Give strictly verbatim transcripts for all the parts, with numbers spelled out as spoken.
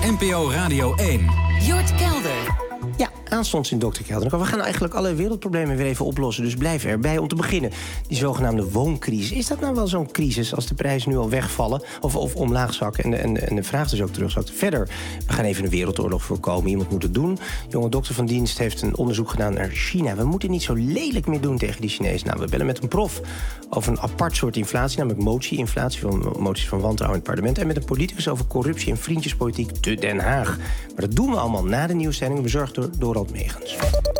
N P O Radio één. Jort Kelder. Ja, aanstonds in dokter Kelder. We gaan eigenlijk alle wereldproblemen weer even oplossen. Dus blijf erbij. Om te beginnen, die zogenaamde wooncrisis. Is dat nou wel zo'n crisis als de prijzen nu al wegvallen? Of, of omlaag zakken en de, en, de, en de vraag dus ook terugzakt? Verder, we gaan even een wereldoorlog voorkomen. Iemand moet het doen. Jonge dokter van dienst heeft een onderzoek gedaan naar China. We moeten niet zo lelijk meer doen tegen die Chinezen. Nou, we bellen met een prof over een apart soort inflatie. Namelijk motie-inflatie, van moties van wantrouwen in het parlement. En met een politicus over corruptie en vriendjespolitiek te Den Haag. Maar dat doen we allemaal na de nieuwszending, bezorgd door Dorald Megens.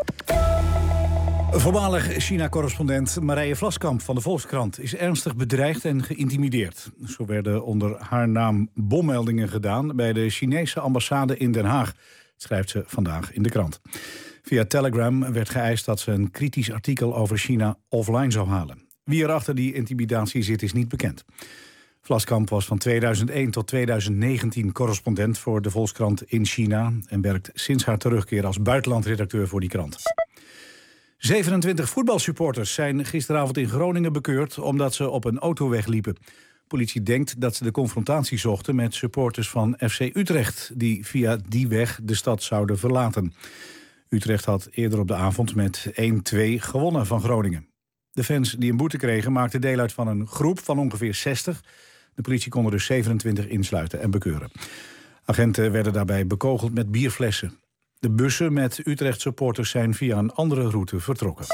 Voormalig China-correspondent Marije Vlaskamp van de Volkskrant is ernstig bedreigd en geïntimideerd. Zo werden onder haar naam bommeldingen gedaan bij de Chinese ambassade in Den Haag, schrijft ze vandaag in de krant. Via Telegram werd geëist dat ze een kritisch artikel over China offline zou halen. Wie er achter die intimidatie zit is niet bekend. Vlaskamp was van tweeduizend één tot tweeduizend negentien correspondent voor de Volkskrant in China en werkt sinds haar terugkeer als buitenlandredacteur voor die krant. zevenentwintig voetbalsupporters zijn gisteravond in Groningen bekeurd omdat ze op een autoweg liepen. Politie denkt dat ze de confrontatie zochten met supporters van F C Utrecht die via die weg de stad zouden verlaten. Utrecht had eerder op de avond met één twee gewonnen van Groningen. De fans die een boete kregen maakten deel uit van een groep van ongeveer zestig. De politie kon er dus zevenentwintig insluiten en bekeuren. Agenten werden daarbij bekogeld met bierflessen. De bussen met Utrecht-supporters zijn via een andere route vertrokken.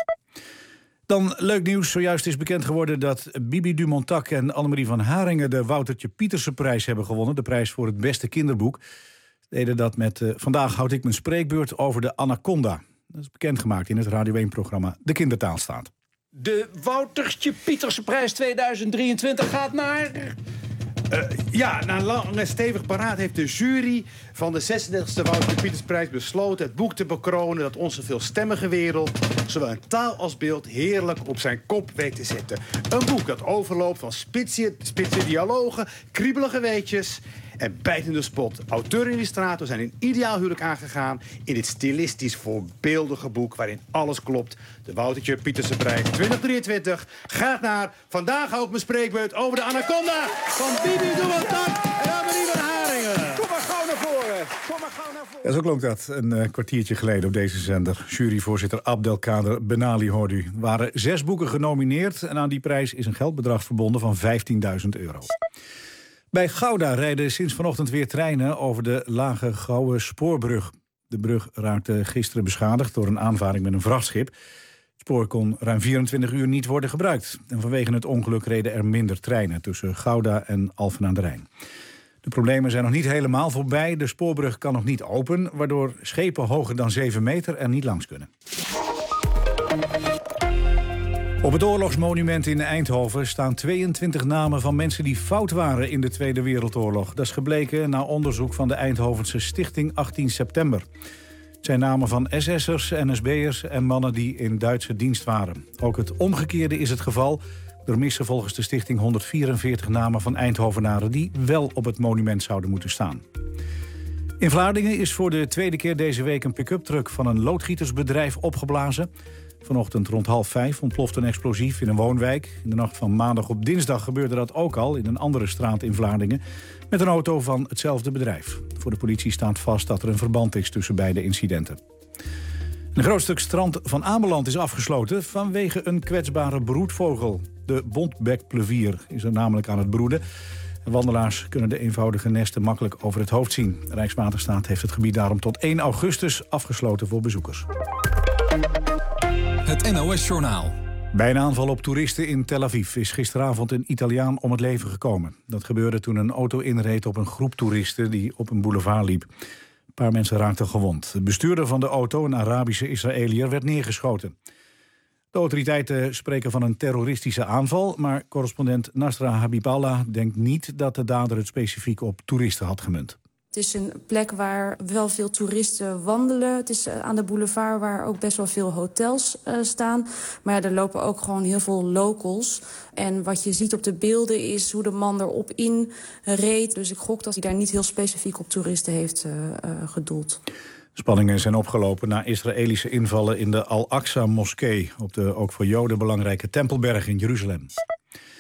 Dan leuk nieuws. Zojuist is bekend geworden dat Bibi Dumontac en Annemarie van Haringen de Woutertje Pietersenprijs hebben gewonnen. De prijs voor het beste kinderboek. Ze deden dat met uh, Vandaag houd ik mijn spreekbeurt over de anaconda. Dat is bekendgemaakt in het Radio één-programma De Kindertaal staat. De Woutertje Pietersenprijs tweeduizend drieëntwintig gaat naar... Uh, ja, na lang en stevig beraad heeft de jury van de zesendertigste Wouter Pietersprijs besloten het boek te bekronen dat onze veelstemmige wereld, zowel in taal als beeld, heerlijk op zijn kop weet te zetten. Een boek dat overloopt van spitse, spitse dialogen, kriebelige weetjes en bijtende spot. Auteur en illustrator zijn een ideaal huwelijk aangegaan in dit stilistisch voorbeeldige boek waarin alles klopt. De Woutertje Pietersenprijs twintig drieëntwintig gaat naar Vandaag hou ik mijn spreekbeurt over de anaconda van Bibi Dumontac en Annemarie van Haringen. Kom maar gauw naar voren. Kom maar gauw naar voren. Ja, zo klonk dat een uh, kwartiertje geleden op deze zender. Juryvoorzitter Abdelkader Benali hoorde u. Er waren zes boeken genomineerd en aan die prijs is een geldbedrag verbonden van vijftienduizend euro. Bij Gouda rijden sinds vanochtend weer treinen over de Lage Gouwe spoorbrug. De brug raakte gisteren beschadigd door een aanvaring met een vrachtschip. Het spoor kon ruim vierentwintig uur niet worden gebruikt. En vanwege het ongeluk reden er minder treinen tussen Gouda en Alphen aan de Rijn. De problemen zijn nog niet helemaal voorbij. De spoorbrug kan nog niet open, waardoor schepen hoger dan zeven meter er niet langs kunnen. Op het oorlogsmonument in Eindhoven staan tweeëntwintig namen van mensen die fout waren in de Tweede Wereldoorlog. Dat is gebleken na onderzoek van de Eindhovense Stichting achttien september. Het zijn namen van S S'ers, N S B'ers en mannen die in Duitse dienst waren. Ook het omgekeerde is het geval. Er missen volgens de stichting honderdvierenveertig namen van Eindhovenaren die wel op het monument zouden moeten staan. In Vlaardingen is voor de tweede keer deze week een pick-up truck van een loodgietersbedrijf opgeblazen. Vanochtend rond half vijf ontplofte een explosief in een woonwijk. In de nacht van maandag op dinsdag gebeurde dat ook al in een andere straat in Vlaardingen met een auto van hetzelfde bedrijf. Voor de politie staat vast dat er een verband is tussen beide incidenten. Een groot stuk strand van Ameland is afgesloten vanwege een kwetsbare broedvogel. De bontbekplevier is er namelijk aan het broeden. Wandelaars kunnen de eenvoudige nesten makkelijk over het hoofd zien. Rijkswaterstaat heeft het gebied daarom tot één augustus afgesloten voor bezoekers. Het N O S-journaal. Bij een aanval op toeristen in Tel Aviv is gisteravond een Italiaan om het leven gekomen. Dat gebeurde toen een auto inreed op een groep toeristen die op een boulevard liep. Een paar mensen raakten gewond. De bestuurder van de auto, een Arabische Israëliër, werd neergeschoten. De autoriteiten spreken van een terroristische aanval, maar correspondent Nasra Habiballah denkt niet dat de dader het specifiek op toeristen had gemunt. Het is een plek waar wel veel toeristen wandelen. Het is aan de boulevard waar ook best wel veel hotels uh, staan. Maar ja, er lopen ook gewoon heel veel locals. En wat je ziet op de beelden is hoe de man erop in reed. Dus ik gok dat hij daar niet heel specifiek op toeristen heeft uh, uh, gedoeld. Spanningen zijn opgelopen na Israëlische invallen in de Al-Aqsa-moskee op de ook voor Joden belangrijke Tempelberg in Jeruzalem.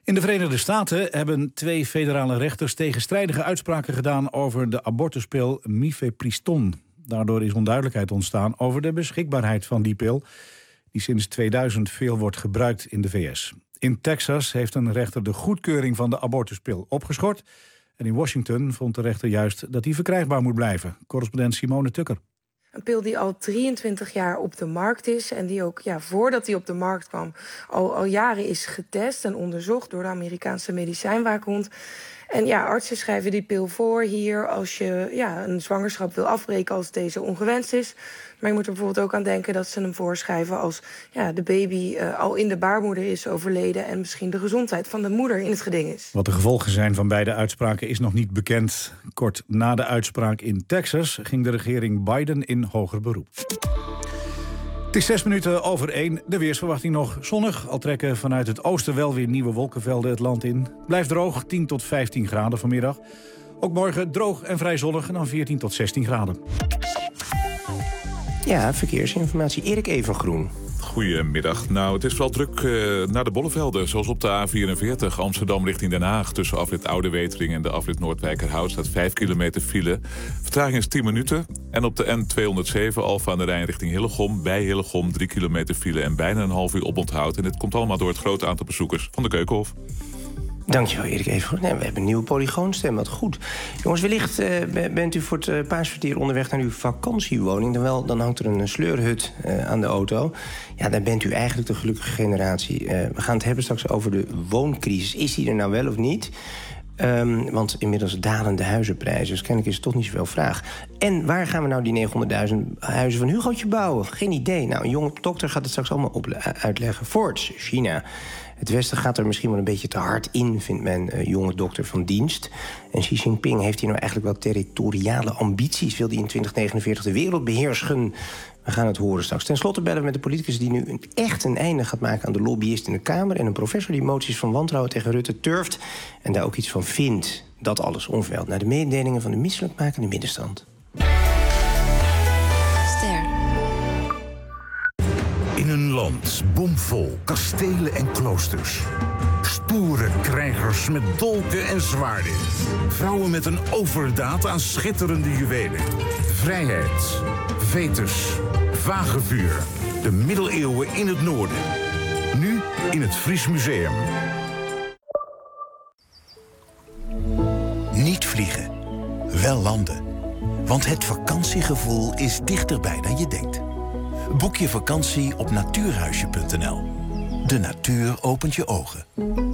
In de Verenigde Staten hebben twee federale rechters tegenstrijdige uitspraken gedaan over de abortuspil Mifepriston. Daardoor is onduidelijkheid ontstaan over de beschikbaarheid van die pil, die sinds tweeduizend veel wordt gebruikt in de V S. In Texas heeft een rechter de goedkeuring van de abortuspil opgeschort. En in Washington vond de rechter juist dat die verkrijgbaar moet blijven. Correspondent Simone Tukker. Een pil die al drieëntwintig jaar op de markt is en die ook, ja, voordat die op de markt kwam, al, al jaren is getest en onderzocht door de Amerikaanse medicijnwaakhond. En ja, artsen schrijven die pil voor hier als je ja, een zwangerschap wil afbreken als deze ongewenst is. Maar je moet er bijvoorbeeld ook aan denken dat ze hem voorschrijven als ja, de baby uh, al in de baarmoeder is overleden en misschien de gezondheid van de moeder in het geding is. Wat de gevolgen zijn van beide uitspraken is nog niet bekend. Kort na de uitspraak in Texas ging de regering Biden in hoger beroep. Het is zes minuten over één. De weersverwachting nog zonnig. Al trekken vanuit het oosten wel weer nieuwe wolkenvelden het land in. Blijft droog, tien tot vijftien graden vanmiddag. Ook morgen droog en vrij zonnig en dan veertien tot zestien graden. Ja, verkeersinformatie. Erik Evengroen. Goedemiddag. Nou, het is vooral druk uh, naar de Bollevelden. Zoals op de A vierenveertig Amsterdam richting Den Haag. Tussen afrit Oude Wetering en de afrit Noordwijkerhout staat vijf kilometer file. Vertraging is tien minuten. En op de N tweehonderdzeven Alphen aan de Rijn richting Hillegom. Bij Hillegom drie kilometer file en bijna een half uur oponthoud. En dit komt allemaal door het grote aantal bezoekers van de Keukenhof. Dankjewel, Erik Evengroen. Nee, we hebben een nieuwe polygoonstem, wat goed. Jongens, wellicht uh, bent u voor het uh, paasvertier onderweg naar uw vakantiewoning. Dan, wel, dan hangt er een sleurhut uh, aan de auto. Ja, dan bent u eigenlijk de gelukkige generatie. Uh, we gaan het hebben straks over de wooncrisis. Is die er nou wel of niet? Um, want inmiddels dalen de huizenprijzen. Dus kennelijk is er toch niet zoveel vraag. En waar gaan we nou die negenhonderdduizend huizen van Hugootje bouwen? Geen idee. Nou, een jonge dokter gaat het straks allemaal op uitleggen. Voorts, China. Het Westen gaat er misschien wel een beetje te hard in, vindt mijn uh, jonge dokter van dienst. En Xi Jinping, heeft hij nou eigenlijk wel territoriale ambities? Wil hij in twintig negenenveertig de wereld beheersen? We gaan het horen straks. Ten slotte bellen we met de politicus die nu een, echt een einde gaat maken aan de lobbyist in de Kamer. En een professor die moties van wantrouwen tegen Rutte turft. En daar ook iets van vindt. Dat alles onverwijld naar de mededelingen van de misselijkmakende middenstand. Ster. In een land bomvol kastelen en kloosters. Stoere krijgers met dolken en zwaarden. Vrouwen met een overdaad aan schitterende juwelen. Vrijheid, vetus, vagevuur. De middeleeuwen in het noorden. Nu in het Fries Museum. Niet vliegen, wel landen. Want het vakantiegevoel is dichterbij dan je denkt. Boek je vakantie op natuurhuisje punt n l. De natuur opent je ogen.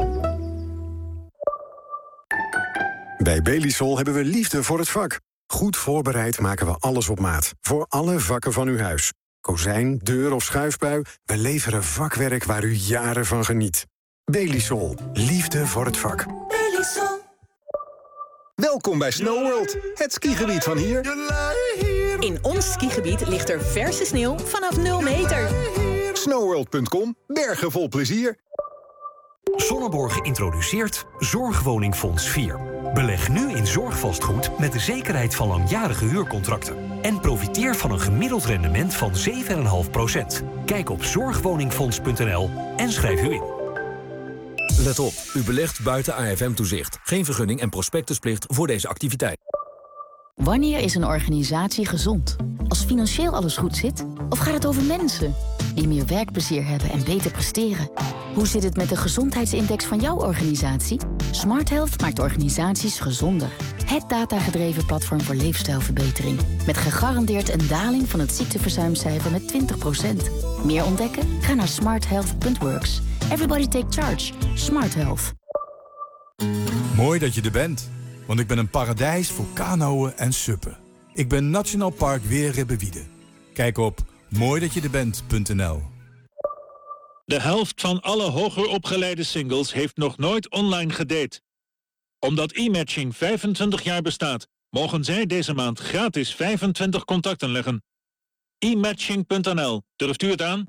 Bij Belisol hebben we liefde voor het vak. Goed voorbereid maken we alles op maat. Voor alle vakken van uw huis. Kozijn, deur of schuifbui. We leveren vakwerk waar u jaren van geniet. Belisol. Liefde voor het vak. Belisol. Welkom bij SnowWorld, het skigebied van hier. In ons skigebied ligt er verse sneeuw vanaf nul meter. snowworld punt com, bergen vol plezier. Sonneborg introduceert Zorgwoningfonds vier. Beleg nu in zorgvastgoed met de zekerheid van langjarige huurcontracten. En profiteer van een gemiddeld rendement van zeven komma vijf procent. Kijk op zorgwoningfonds punt n l en schrijf u in. Let op, u belegt buiten A F M-toezicht. Geen vergunning en prospectusplicht voor deze activiteit. Wanneer is een organisatie gezond? Als financieel alles goed zit? Of gaat het over mensen die meer werkplezier hebben en beter presteren? Hoe zit het met de gezondheidsindex van jouw organisatie? Smart Health maakt organisaties gezonder. Het datagedreven platform voor leefstijlverbetering. Met gegarandeerd een daling van het ziekteverzuimcijfer met twintig procent. Meer ontdekken? Ga naar smart health punt works. Everybody take charge. Smart Health. Mooi dat je er bent. Want ik ben een paradijs voor kanoën en suppen. Ik ben Nationaal Park Weerribbewiede. Kijk op mooi dat je er bent punt n l. De helft van alle hoger opgeleide singles heeft nog nooit online gedate. Omdat e-matching vijfentwintig jaar bestaat, mogen zij deze maand gratis vijfentwintig contacten leggen. e matching punt n l. Durft u het aan?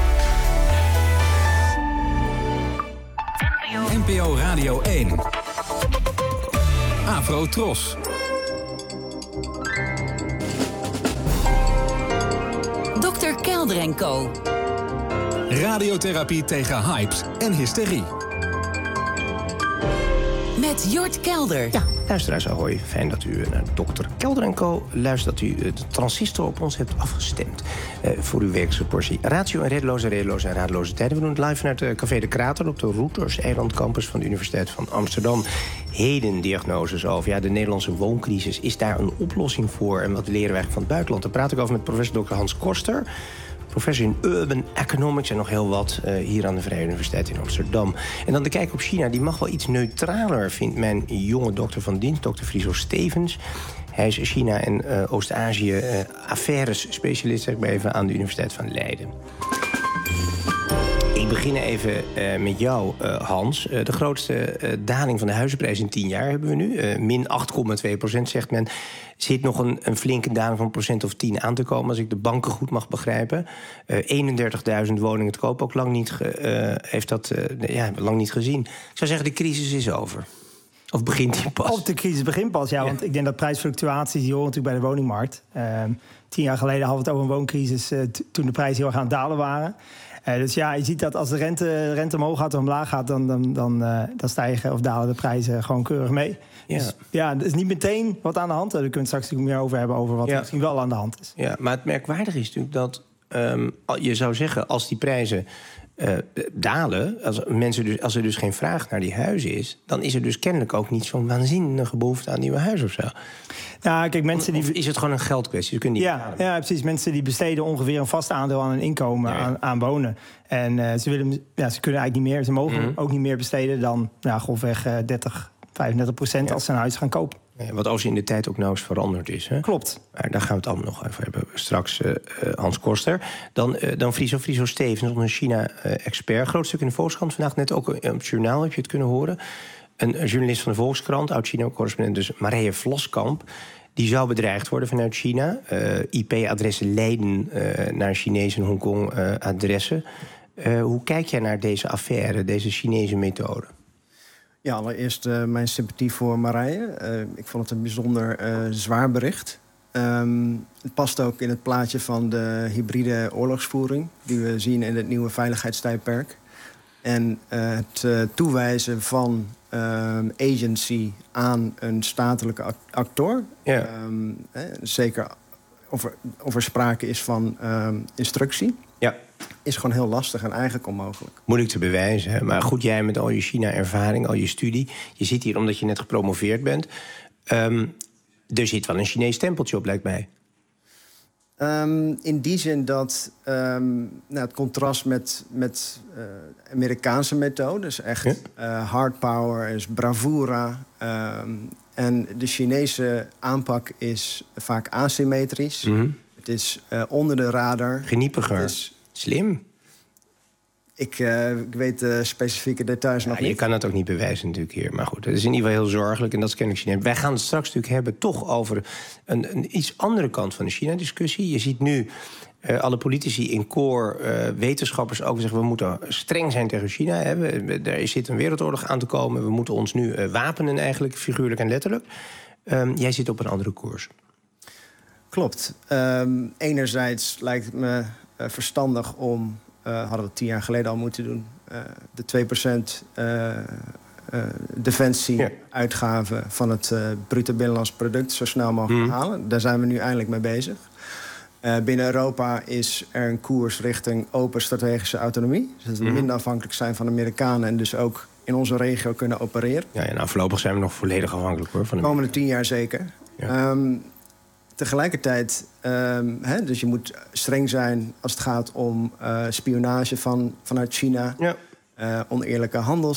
N P O Radio één. Afro Tros. dokter Kelder en Co. Radiotherapie tegen hypes en hysterie. met Jort Kelder. Ja, luisteraars, ahoy. Fijn dat u naar dokter Kelder en Co. luistert, dat u de transistor op ons hebt afgestemd. Uh, voor uw wekelijkse portie ratio en reddeloze, reddeloze en radeloze tijden. We doen het live vanuit de Café de Krater op de Routers-eiland campus van de Universiteit van Amsterdam. Heden diagnoses over ja, de Nederlandse wooncrisis. Is daar een oplossing voor? En wat leren wij van het buitenland? Daar praat ik over met professor dokter Hans Koster, professor in Urban Economics en nog heel wat uh, hier aan de Vrije Universiteit in Amsterdam. En dan de kijk op China, die mag wel iets neutraler, vindt mijn jonge dokter van dienst, dokter Friso Stevens. Hij is China- en uh, Oost-Azië uh, affaires-specialist, zeg ik maar even, aan de Universiteit van Leiden. Ik begin even uh, met jou, uh, Hans. Uh, de grootste uh, daling van de huizenprijs in tien jaar hebben we nu. Uh, min acht komma twee procent, zegt men. Zit nog een, een flinke daling van een procent of tien aan te komen, als ik de banken goed mag begrijpen. Uh, eenendertigduizend woningen te koop, ook lang niet, ge, uh, heeft dat uh, ja, lang niet gezien. Ik zou zeggen, de crisis is over. Of begint die pas? Of de crisis begint pas, ja. ja. Want ik denk dat prijsfluctuaties, die horen natuurlijk bij de woningmarkt. Uh, tien jaar geleden hadden we het over een wooncrisis, uh, t- toen de prijzen heel erg aan het dalen waren. Uh, dus ja, je ziet dat als de rente, rente omhoog gaat of omlaag gaat, dan, dan, dan, uh, dan stijgen of dalen de prijzen gewoon keurig mee. Ja. Dus ja, er is niet meteen wat aan de hand. Daar kunnen we het straks natuurlijk meer over hebben, over wat ja. misschien wel aan de hand is. Ja, maar het merkwaardige is natuurlijk dat um, je zou zeggen, als die prijzen uh, dalen, als, mensen dus, als er dus geen vraag naar die huizen is, dan is er dus kennelijk ook niet zo'n waanzinnige behoefte aan nieuwe huizen of zo. Ja, kijk, mensen die... Of is het gewoon een geldkwestie? Ze kunnen niet ja, ja, precies. Mensen die besteden ongeveer een vast aandeel aan hun inkomen, ja, ja. Aan, aan wonen. En uh, ze, willen, ja, ze kunnen eigenlijk niet meer, ze mogen mm-hmm. ook niet meer besteden dan ja, grofweg uh, dertig, vijfendertig procent ja. als ze een huis gaan kopen. Ja, wat als in de tijd ook nou eens veranderd is. Hè? Klopt. Maar daar gaan we het allemaal nog even hebben. Straks uh, Hans Koster. Dan, uh, dan Friso, Friso Stevens, onze China-expert. Groot stuk in de Volkskrant. Vandaag net ook op het journaal, heb je het kunnen horen. Een, een journalist van de Volkskrant, oud-China-correspondent, dus Marije Vlaskamp. Die zou bedreigd worden vanuit China. Uh, I P-adressen leiden uh, naar Chinese en Hongkong-adressen. Uh, uh, hoe kijk jij naar deze affaire, deze Chinese methode? Ja, allereerst uh, mijn sympathie voor Marije. Uh, ik vond het een bijzonder uh, zwaar bericht. Um, het past ook in het plaatje van de hybride oorlogsvoering die we zien in het nieuwe veiligheidstijdperk. En uh, het uh, toewijzen van uh, agency aan een statelijke actor. Ja. Um, eh, zeker of er, of er sprake is van um, instructie. Ja. Is gewoon heel lastig en eigenlijk onmogelijk. Moeilijk te bewijzen, hè? Maar goed, jij met al je China-ervaring, al je studie. Je zit hier omdat je net gepromoveerd bent. Um, er zit wel een Chinees stempeltje op, lijkt mij. Um, in die zin dat um, nou, het contrast met, met uh, Amerikaanse methodes, echt ja? uh, hard power, is bravura. Um, en de Chinese aanpak is vaak asymmetrisch. Mm-hmm. Het is uh, onder de radar. Geniepiger. Het is slim. Ik, uh, ik weet de specifieke details ja, nog je niet. Je kan het ook niet bewijzen natuurlijk hier. Maar goed, het is in ieder geval heel zorgelijk. En dat is kennelijk China. Wij gaan het straks natuurlijk hebben toch over een, een iets andere kant van de China-discussie. Je ziet nu uh, alle politici in koor, uh, wetenschappers ook zeggen, we moeten streng zijn tegen China. Hè. We, er zit een wereldoorlog aan te komen. We moeten ons nu uh, wapenen eigenlijk, figuurlijk en letterlijk. Um, jij zit op een andere koers. Klopt. Um, enerzijds lijkt het me uh, verstandig om... Uh, hadden we tien jaar geleden al moeten doen. Uh, de twee procent uh, uh, defensie-uitgaven ja. van het uh, bruto binnenlands product zo snel mogelijk mm. halen. Daar zijn we nu eindelijk mee bezig. Uh, binnen Europa is er een koers richting open strategische autonomie. Dus dat we mm. minder afhankelijk zijn van de Amerikanen en dus ook in onze regio kunnen opereren. Ja, en nou, voorlopig zijn we nog volledig afhankelijk hoor. Van de komende tien jaar zeker. Ja. Um, Tegelijkertijd, um, hè, dus je moet streng zijn als het gaat om uh, spionage van, vanuit China. Ja. Uh, oneerlijke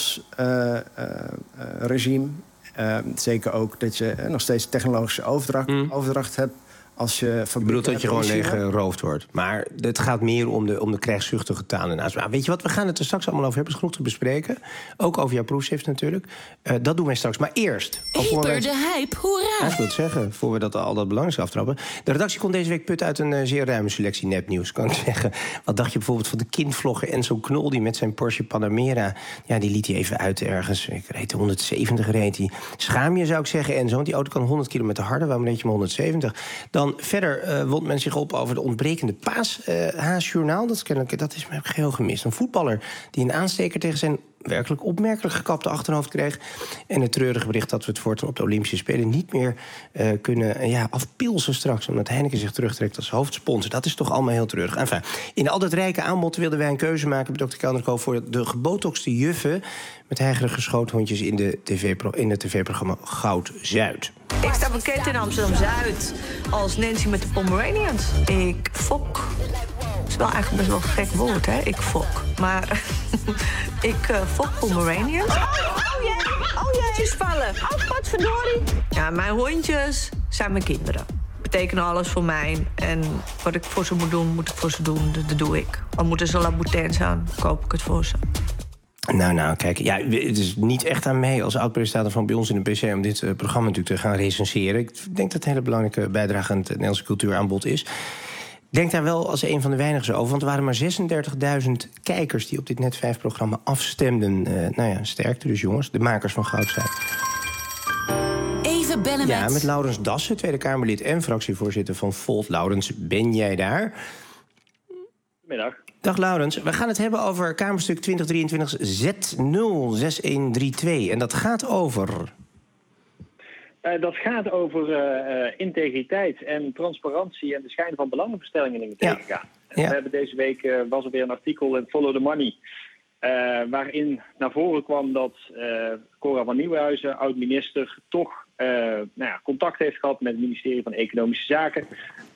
handelsregime. Uh, uh, uh, zeker ook dat je uh, nog steeds technologische overdracht, mm. overdracht hebt. Als je je bedoelt dat je gewoon leeg geroofd wordt. Maar het gaat meer om de, om de krijgszuchtige taal. En nou, weet je wat, we gaan het er straks allemaal over hebben. Het is genoeg te bespreken. Ook over jouw proefschrift natuurlijk. Uh, dat doen wij straks. Maar eerst... Hyper de hype, hoera! Ja, ik wil het zeggen, voor we dat al dat belangrijkste aftrappen. De redactie kon deze week putten uit een uh, zeer ruime selectie nepnieuws, kan ik zeggen. Wat dacht je bijvoorbeeld van de kindvlogger Enzo Knol... die met zijn Porsche Panamera, ja, die liet hij even uit ergens. Ik reed honderdzeventig, reed hij. Schaam je, zou ik zeggen, Enzo, want die auto kan honderd kilometer harder. Waarom reed je maar honderdzeventig? Dan verder uh, wond men zich op over de ontbrekende paashaasjournaal. Uh, dat is kennelijk, dat is me geheel gemist. Een voetballer die een aansteker tegen zijn werkelijk opmerkelijk gekapte achterhoofd kreeg. En het treurige bericht dat we het voortaan op de Olympische Spelen niet meer uh, kunnen uh, ja, afpilsen straks, omdat Heineken zich terugtrekt als hoofdsponsor. Dat is toch allemaal heel treurig. Enfin, in al dat rijke aanbod wilden wij een keuze maken bij dokter Kelderkoop voor de gebotoxte juffen met heigerige schoothondjes in, de tv in het tv-programma Goud Zuid. Ik sta bekend in Amsterdam-Zuid als Nancy met de Pomeranians. Ik fok. Dat is wel eigenlijk best wel een gek woord, hè? Ik fok. Maar ik uh, fok Pomeranians. Oh, oh jee, oh jee, vallen. Oh, potverdorie. Ja, mijn hondjes zijn mijn kinderen. Betekenen alles voor mij. En wat ik voor ze moet doen, moet ik voor ze doen. Dat, dat doe ik. Al moeten ze Louboutin aan, koop ik het voor ze. Nou, nou, kijk, ja, het is niet echt aan mij als oud-presentator van bij ons in de P C om dit uh, programma natuurlijk te gaan recenseren. Ik denk dat het een hele belangrijke bijdrage aan het Nederlandse cultuuraanbod is. Ik denk daar wel als een van de weinigen over, want er waren maar zesendertigduizend kijkers die op dit Net vijf programma afstemden. Uh, nou ja, sterkte dus, jongens, de makers van Goud Zuid. Even bellen ja, met... met Laurens Dassen, Tweede Kamerlid en fractievoorzitter van Volt. Laurens, ben jij daar? Middag. Dag Laurens, we gaan het hebben over Kamerstuk twintig drieëntwintig Z nul zes een drie twee. En dat gaat over... Uh, dat gaat over uh, uh, integriteit en transparantie en de schijn van belangenverstellingen tegengaan. Ja. Ja. We hebben deze week, uh, was er weer een artikel in Follow the Money, uh, waarin naar voren kwam dat uh, Cora van Nieuwenhuizen, oud-minister, toch uh, nou ja, contact heeft gehad met het ministerie van Economische Zaken.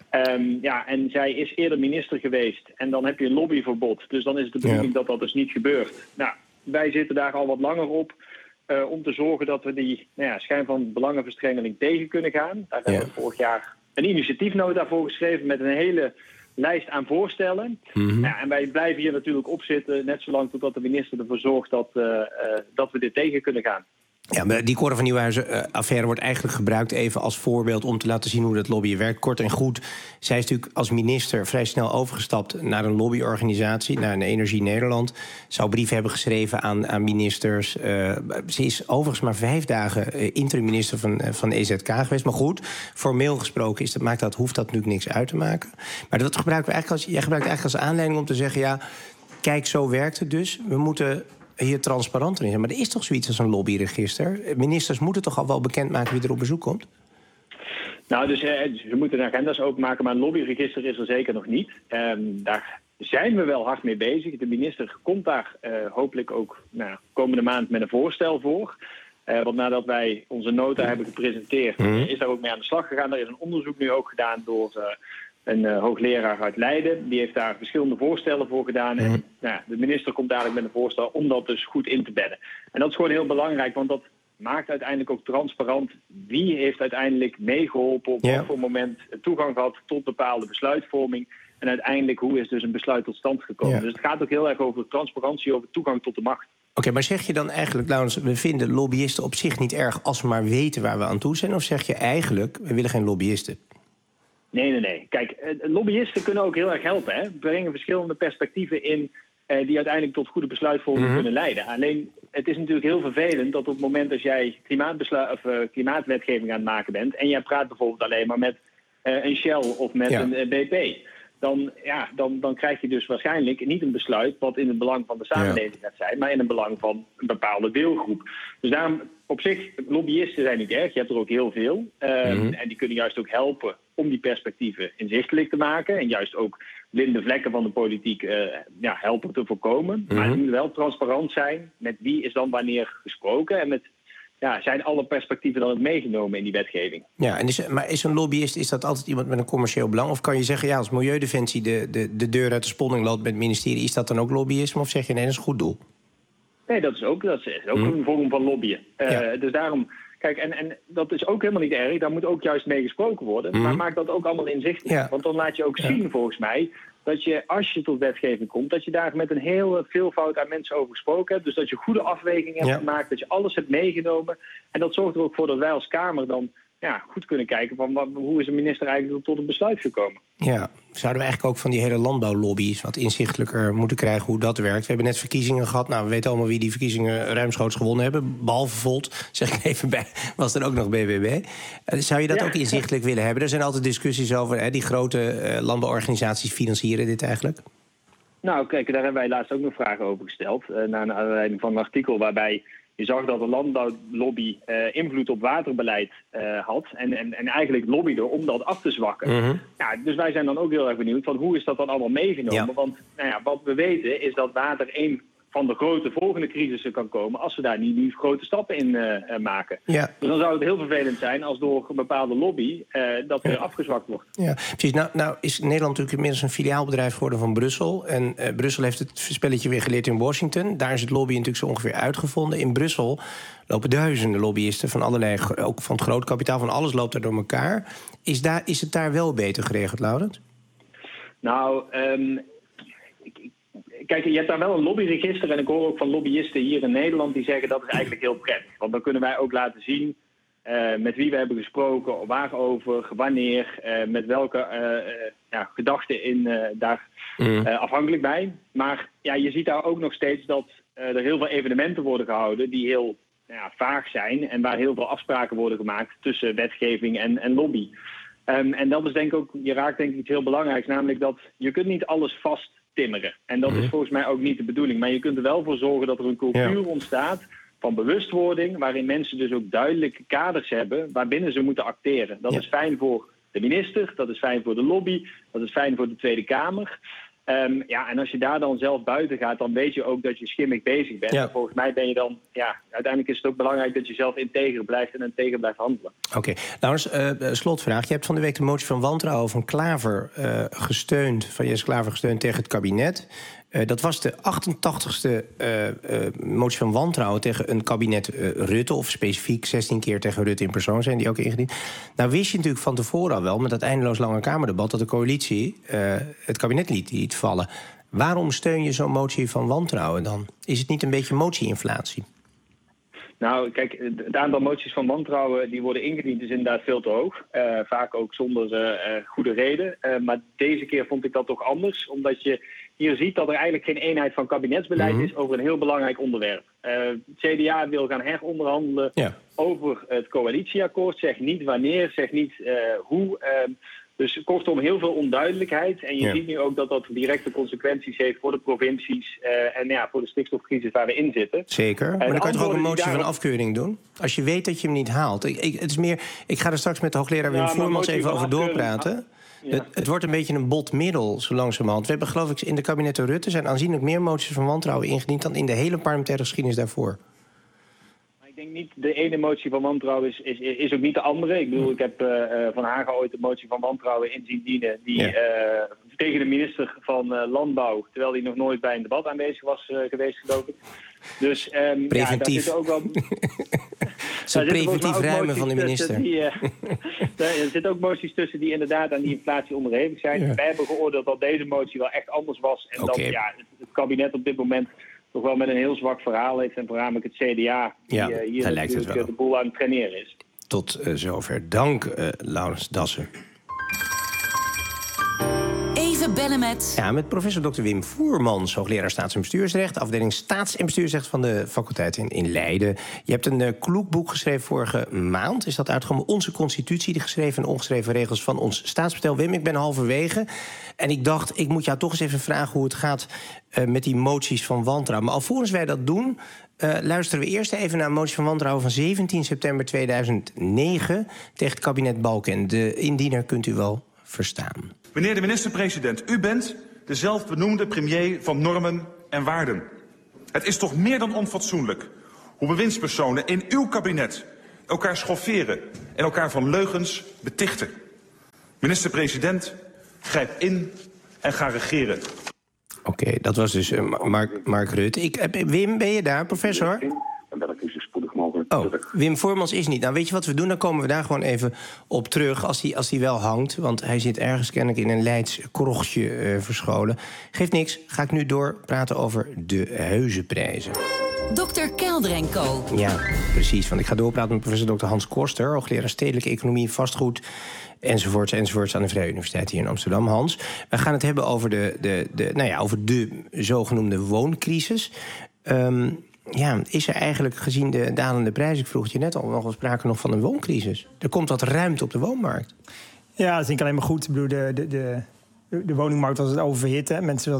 Um, ja, en zij is eerder minister geweest. En dan heb je een lobbyverbod. Dus dan is het de bedoeling ja. dat dat dus niet gebeurt. Nou, wij zitten daar al wat langer op. Uh, om te zorgen dat we die nou ja, schijn van belangenverstrengeling tegen kunnen gaan. Daar ja. hebben we vorig jaar een initiatiefnota voor geschreven met een hele lijst aan voorstellen. Mm-hmm. Ja, en wij blijven hier natuurlijk op zitten, net zolang totdat de minister ervoor zorgt dat, uh, uh, dat we dit tegen kunnen gaan. Ja, maar die Cora van Nieuwenhuizen-affaire wordt eigenlijk gebruikt even als voorbeeld om te laten zien hoe dat lobbyen werkt. Kort en goed, zij is natuurlijk als minister vrij snel overgestapt naar een lobbyorganisatie, naar een Energie Nederland. Zou brieven hebben geschreven aan, aan ministers. Uh, ze is overigens maar vijf dagen interim-minister van, van E Z K geweest. Maar goed, formeel gesproken is dat, maakt dat, hoeft dat natuurlijk niks uit te maken. Maar dat gebruiken we eigenlijk als, jij gebruikt eigenlijk als aanleiding om te zeggen, ja, kijk, zo werkt het dus. We moeten hier transparanter in zijn. Maar er is toch zoiets als een lobbyregister? Ministers moeten toch al wel bekendmaken wie er op bezoek komt? Nou, dus eh, ze moeten de agenda's openmaken, maar een lobbyregister is er zeker nog niet. Um, daar zijn we wel hard mee bezig. De minister komt daar uh, hopelijk ook nou, komende maand met een voorstel voor. Uh, want nadat wij onze nota hebben gepresenteerd, mm-hmm. is daar ook mee aan de slag gegaan. Er is een onderzoek nu ook gedaan door Uh, een uh, hoogleraar uit Leiden. Die heeft daar verschillende voorstellen voor gedaan. En mm. nou, de minister komt dadelijk met een voorstel om dat dus goed in te bedden. En dat is gewoon heel belangrijk, want dat maakt uiteindelijk ook transparant wie heeft uiteindelijk meegeholpen, op yeah. wat voor moment toegang gehad tot bepaalde besluitvorming. En uiteindelijk hoe is dus een besluit tot stand gekomen. Yeah. Dus het gaat ook heel erg over transparantie, over toegang tot de macht. Oké, okay, maar zeg je dan eigenlijk, Laurens, we vinden lobbyisten op zich niet erg als we maar weten waar we aan toe zijn? Of zeg je eigenlijk, we willen geen lobbyisten? Nee, nee, nee. Kijk, lobbyisten kunnen ook heel erg helpen. Hè? Brengen verschillende perspectieven in uh, die uiteindelijk tot goede besluitvorming mm-hmm. kunnen leiden. Alleen, het is natuurlijk heel vervelend dat op het moment dat jij klimaatbesluit, of, uh, klimaatwetgeving aan het maken bent en jij praat bijvoorbeeld alleen maar met uh, een Shell of met ja. een uh, B P, dan, ja, dan, dan krijg je dus waarschijnlijk niet een besluit wat in het belang van de samenleving ja. gaat zijn, maar in het belang van een bepaalde deelgroep. Dus daarom, op zich, lobbyisten zijn niet erg. Je hebt er ook heel veel. Uh, mm-hmm. En die kunnen juist ook helpen om die perspectieven inzichtelijk te maken. En juist ook blinde vlekken van de politiek uh, ja, helpen te voorkomen. Mm-hmm. Maar het moet wel transparant zijn met wie is dan wanneer gesproken. En met ja, zijn alle perspectieven dan ook meegenomen in die wetgeving. Ja, en is, maar is een lobbyist, is dat altijd iemand met een commercieel belang? Of kan je zeggen, ja, als Milieudefensie de, de, de deur uit de sponding loopt met het ministerie, is dat dan ook lobbyisme? Of zeg je, nee, dat is een goed doel? Nee, dat is ook, dat is ook mm. een vorm van lobbyen. Uh, ja. Dus daarom, kijk, en, en dat is ook helemaal niet erg. Daar moet ook juist mee gesproken worden. Mm. Maar maak dat ook allemaal inzichtelijk. Ja. Want dan laat je ook ja. zien, volgens mij, dat je, als je tot wetgeving komt, dat je daar met een heel veelvoud aan mensen over gesproken hebt. Dus dat je goede afwegingen hebt ja. gemaakt, dat je alles hebt meegenomen. En dat zorgt er ook voor dat wij als Kamer dan ja, goed kunnen kijken van wat, hoe is de minister eigenlijk tot een besluit gekomen. Ja, zouden we eigenlijk ook van die hele landbouwlobby's wat inzichtelijker moeten krijgen hoe dat werkt? We hebben net verkiezingen gehad. Nou, we weten allemaal wie die verkiezingen ruimschoots gewonnen hebben. Behalve Volt, zeg ik even bij, was er ook nog B B B. Uh, zou je dat ja. ook inzichtelijk willen hebben? Er zijn altijd discussies over, hè, die grote uh, landbouworganisaties financieren dit eigenlijk. Nou, kijk, daar hebben wij laatst ook nog vragen over gesteld. Uh, naar aanleiding van een artikel waarbij je zag dat de landbouwlobby uh, invloed op waterbeleid uh, had. En, en, en eigenlijk lobbyde om dat af te zwakken. Mm-hmm. Ja, dus wij zijn dan ook heel erg benieuwd van hoe is dat dan allemaal meegenomen. Ja. Want nou ja, wat we weten is dat water één van de grote volgende crisissen kan komen als we daar niet, niet grote stappen in uh, uh, maken. Ja. Dus dan zou het heel vervelend zijn als door een bepaalde lobby uh, dat weer ja. afgezwakt wordt. Ja, precies. Nou, nou is Nederland natuurlijk inmiddels een filiaalbedrijf geworden van Brussel. En uh, Brussel heeft het spelletje weer geleerd in Washington. Daar is het lobby natuurlijk zo ongeveer uitgevonden. In Brussel lopen duizenden lobbyisten van allerlei, ook van het groot kapitaal, van alles loopt er door elkaar. Is, daar, is het daar wel beter geregeld, Laurens? Nou, um, kijk, je hebt daar wel een lobbyregister en ik hoor ook van lobbyisten hier in Nederland die zeggen dat is eigenlijk heel prettig. Want dan kunnen wij ook laten zien uh, met wie we hebben gesproken, waarover, wanneer, uh, met welke uh, uh, ja, gedachten in uh, daar uh, afhankelijk bij. Maar ja, je ziet daar ook nog steeds dat uh, er heel veel evenementen worden gehouden die heel ja, vaag zijn en waar heel veel afspraken worden gemaakt tussen wetgeving en, en lobby. Um, en dat is denk ik ook, je raakt denk ik iets heel belangrijks, namelijk dat je kunt niet alles vast timmeren. En dat mm-hmm. is volgens mij ook niet de bedoeling. Maar je kunt er wel voor zorgen dat er een cultuur ja. ontstaat van bewustwording, waarin mensen dus ook duidelijke kaders hebben waarbinnen ze moeten acteren. Dat ja. is fijn voor de minister, dat is fijn voor de lobby, dat is fijn voor de Tweede Kamer. Um, ja, en als je daar dan zelf buiten gaat, dan weet je ook dat je schimmig bezig bent. Ja. En volgens mij ben je dan, ja, uiteindelijk is het ook belangrijk dat je zelf integer blijft en integer blijft handelen. Oké, okay. Nou, eens, uh, slotvraag. Je hebt van de week de motie van wantrouwen van Klaver uh, gesteund, van Jesse Klaver gesteund tegen het kabinet. Uh, dat was de achtentachtigste uh, uh, motie van wantrouwen tegen een kabinet uh, Rutte, of specifiek zestien keer tegen Rutte in persoon zijn die ook ingediend. Nou wist je natuurlijk van tevoren al wel, met dat eindeloos lange Kamerdebat, dat de coalitie uh, het kabinet liet, liet vallen. Waarom steun je zo'n motie van wantrouwen dan? Is het niet een beetje motie-inflatie? Nou, kijk, het aantal moties van wantrouwen die worden ingediend is inderdaad veel te hoog. Uh, vaak ook zonder uh, goede reden. Uh, maar deze keer vond ik dat toch anders, omdat je hier ziet dat er eigenlijk geen eenheid van kabinetsbeleid mm-hmm. is over een heel belangrijk onderwerp. Uh, het C D A wil gaan heronderhandelen ja. over het coalitieakkoord. Zeg niet wanneer, zeg niet uh, hoe. Uh, dus kortom heel veel onduidelijkheid. En je ja. ziet nu ook dat dat directe consequenties heeft voor de provincies uh, en ja, voor de stikstofcrisis waar we in zitten. Zeker, maar dan kan je toch ook een motie daarop van afkeuring doen? Als je weet dat je hem niet haalt. Ik, ik, het is meer, ik ga er straks met de hoogleraar Wim ja, Voermans even over doorpraten. Ja. Het, het wordt een beetje een bot middel, zo langzamerhand. We hebben geloof ik in de kabinetten Rutte zijn aanzienlijk meer moties van wantrouwen ingediend dan in de hele parlementaire geschiedenis daarvoor. Ik denk niet, de ene motie van wantrouwen is, is, is ook niet de andere. Ik bedoel, ik heb uh, Van Hagen ooit een motie van wantrouwen in zien dienen die, ja. uh, tegen de minister van uh, Landbouw, terwijl hij nog nooit bij een debat aanwezig was uh, geweest, geloof ik. Dus um, preventief. Ja, daar zitten ook wel. Zo'n preventief ruimen van de minister. Die, uh, er zitten ook moties tussen die inderdaad aan die inflatie onderhevig zijn. Ja. Wij hebben geoordeeld dat deze motie wel echt anders was. En okay. dat ja, het, het kabinet op dit moment toch wel met een heel zwak verhaal heeft. En voornamelijk het C D A, die ja, uh, hier natuurlijk de boel aan het traineren is. Tot uh, zover. Dank, uh, Laurens Dassen. Even bellen met... Ja, met professor dokter Wim Voermans, hoogleraar staats- en bestuursrecht, afdeling staats- en bestuursrecht van de faculteit in, in Leiden. Je hebt een uh, kloek boek geschreven vorige maand. Is dat uitgekomen? Onze Constitutie, de geschreven en ongeschreven regels van ons staatsbestel. Wim, ik ben halverwege. En ik dacht, ik moet jou toch eens even vragen hoe het gaat uh, met die moties van wantrouwen. Maar alvorens wij dat doen, uh, luisteren we eerst even naar een motie van wantrouwen van zeventien september tweeduizend negen tegen het kabinet Balken. De indiener kunt u wel verstaan. Meneer de minister-president, u bent de zelfbenoemde premier van normen en waarden. Het is toch meer dan onfatsoenlijk hoe bewindspersonen in uw kabinet elkaar schofferen en elkaar van leugens betichten. Minister-president, grijp in en ga regeren. Oké, okay, dat was dus uh, Mark, Mark Rutte. Ik, uh, Wim, ben je daar, professor? Dan bel ik u zo spoedig mogelijk. Oh, Wim Voermans is niet. Nou, weet je wat we doen? Dan komen we daar gewoon even op terug als hij als die wel hangt. Want hij zit ergens kennelijk in een Leids krochtje uh, verscholen. Geeft niks. Ga ik nu door praten over de huizenprijzen. dokter Kelder en Co. Ja, precies. Want ik ga doorpraten met professor dokter Hans Koster, hoogleraar stedelijke economie, vastgoed, enzovoorts, enzovoorts aan de Vrije Universiteit hier in Amsterdam. Hans, we gaan het hebben over de, de, de, nou ja, over de zogenoemde wooncrisis. Um, Ja, is er eigenlijk gezien de dalende prijzen, ik vroeg het je net al, nog wel sprake nog van een wooncrisis? Er komt wat ruimte op de woonmarkt. Ja, dat vind ik alleen maar goed. Ik bedoel, de, de, de, de woningmarkt was het oververhit. Hè. Mensen wilden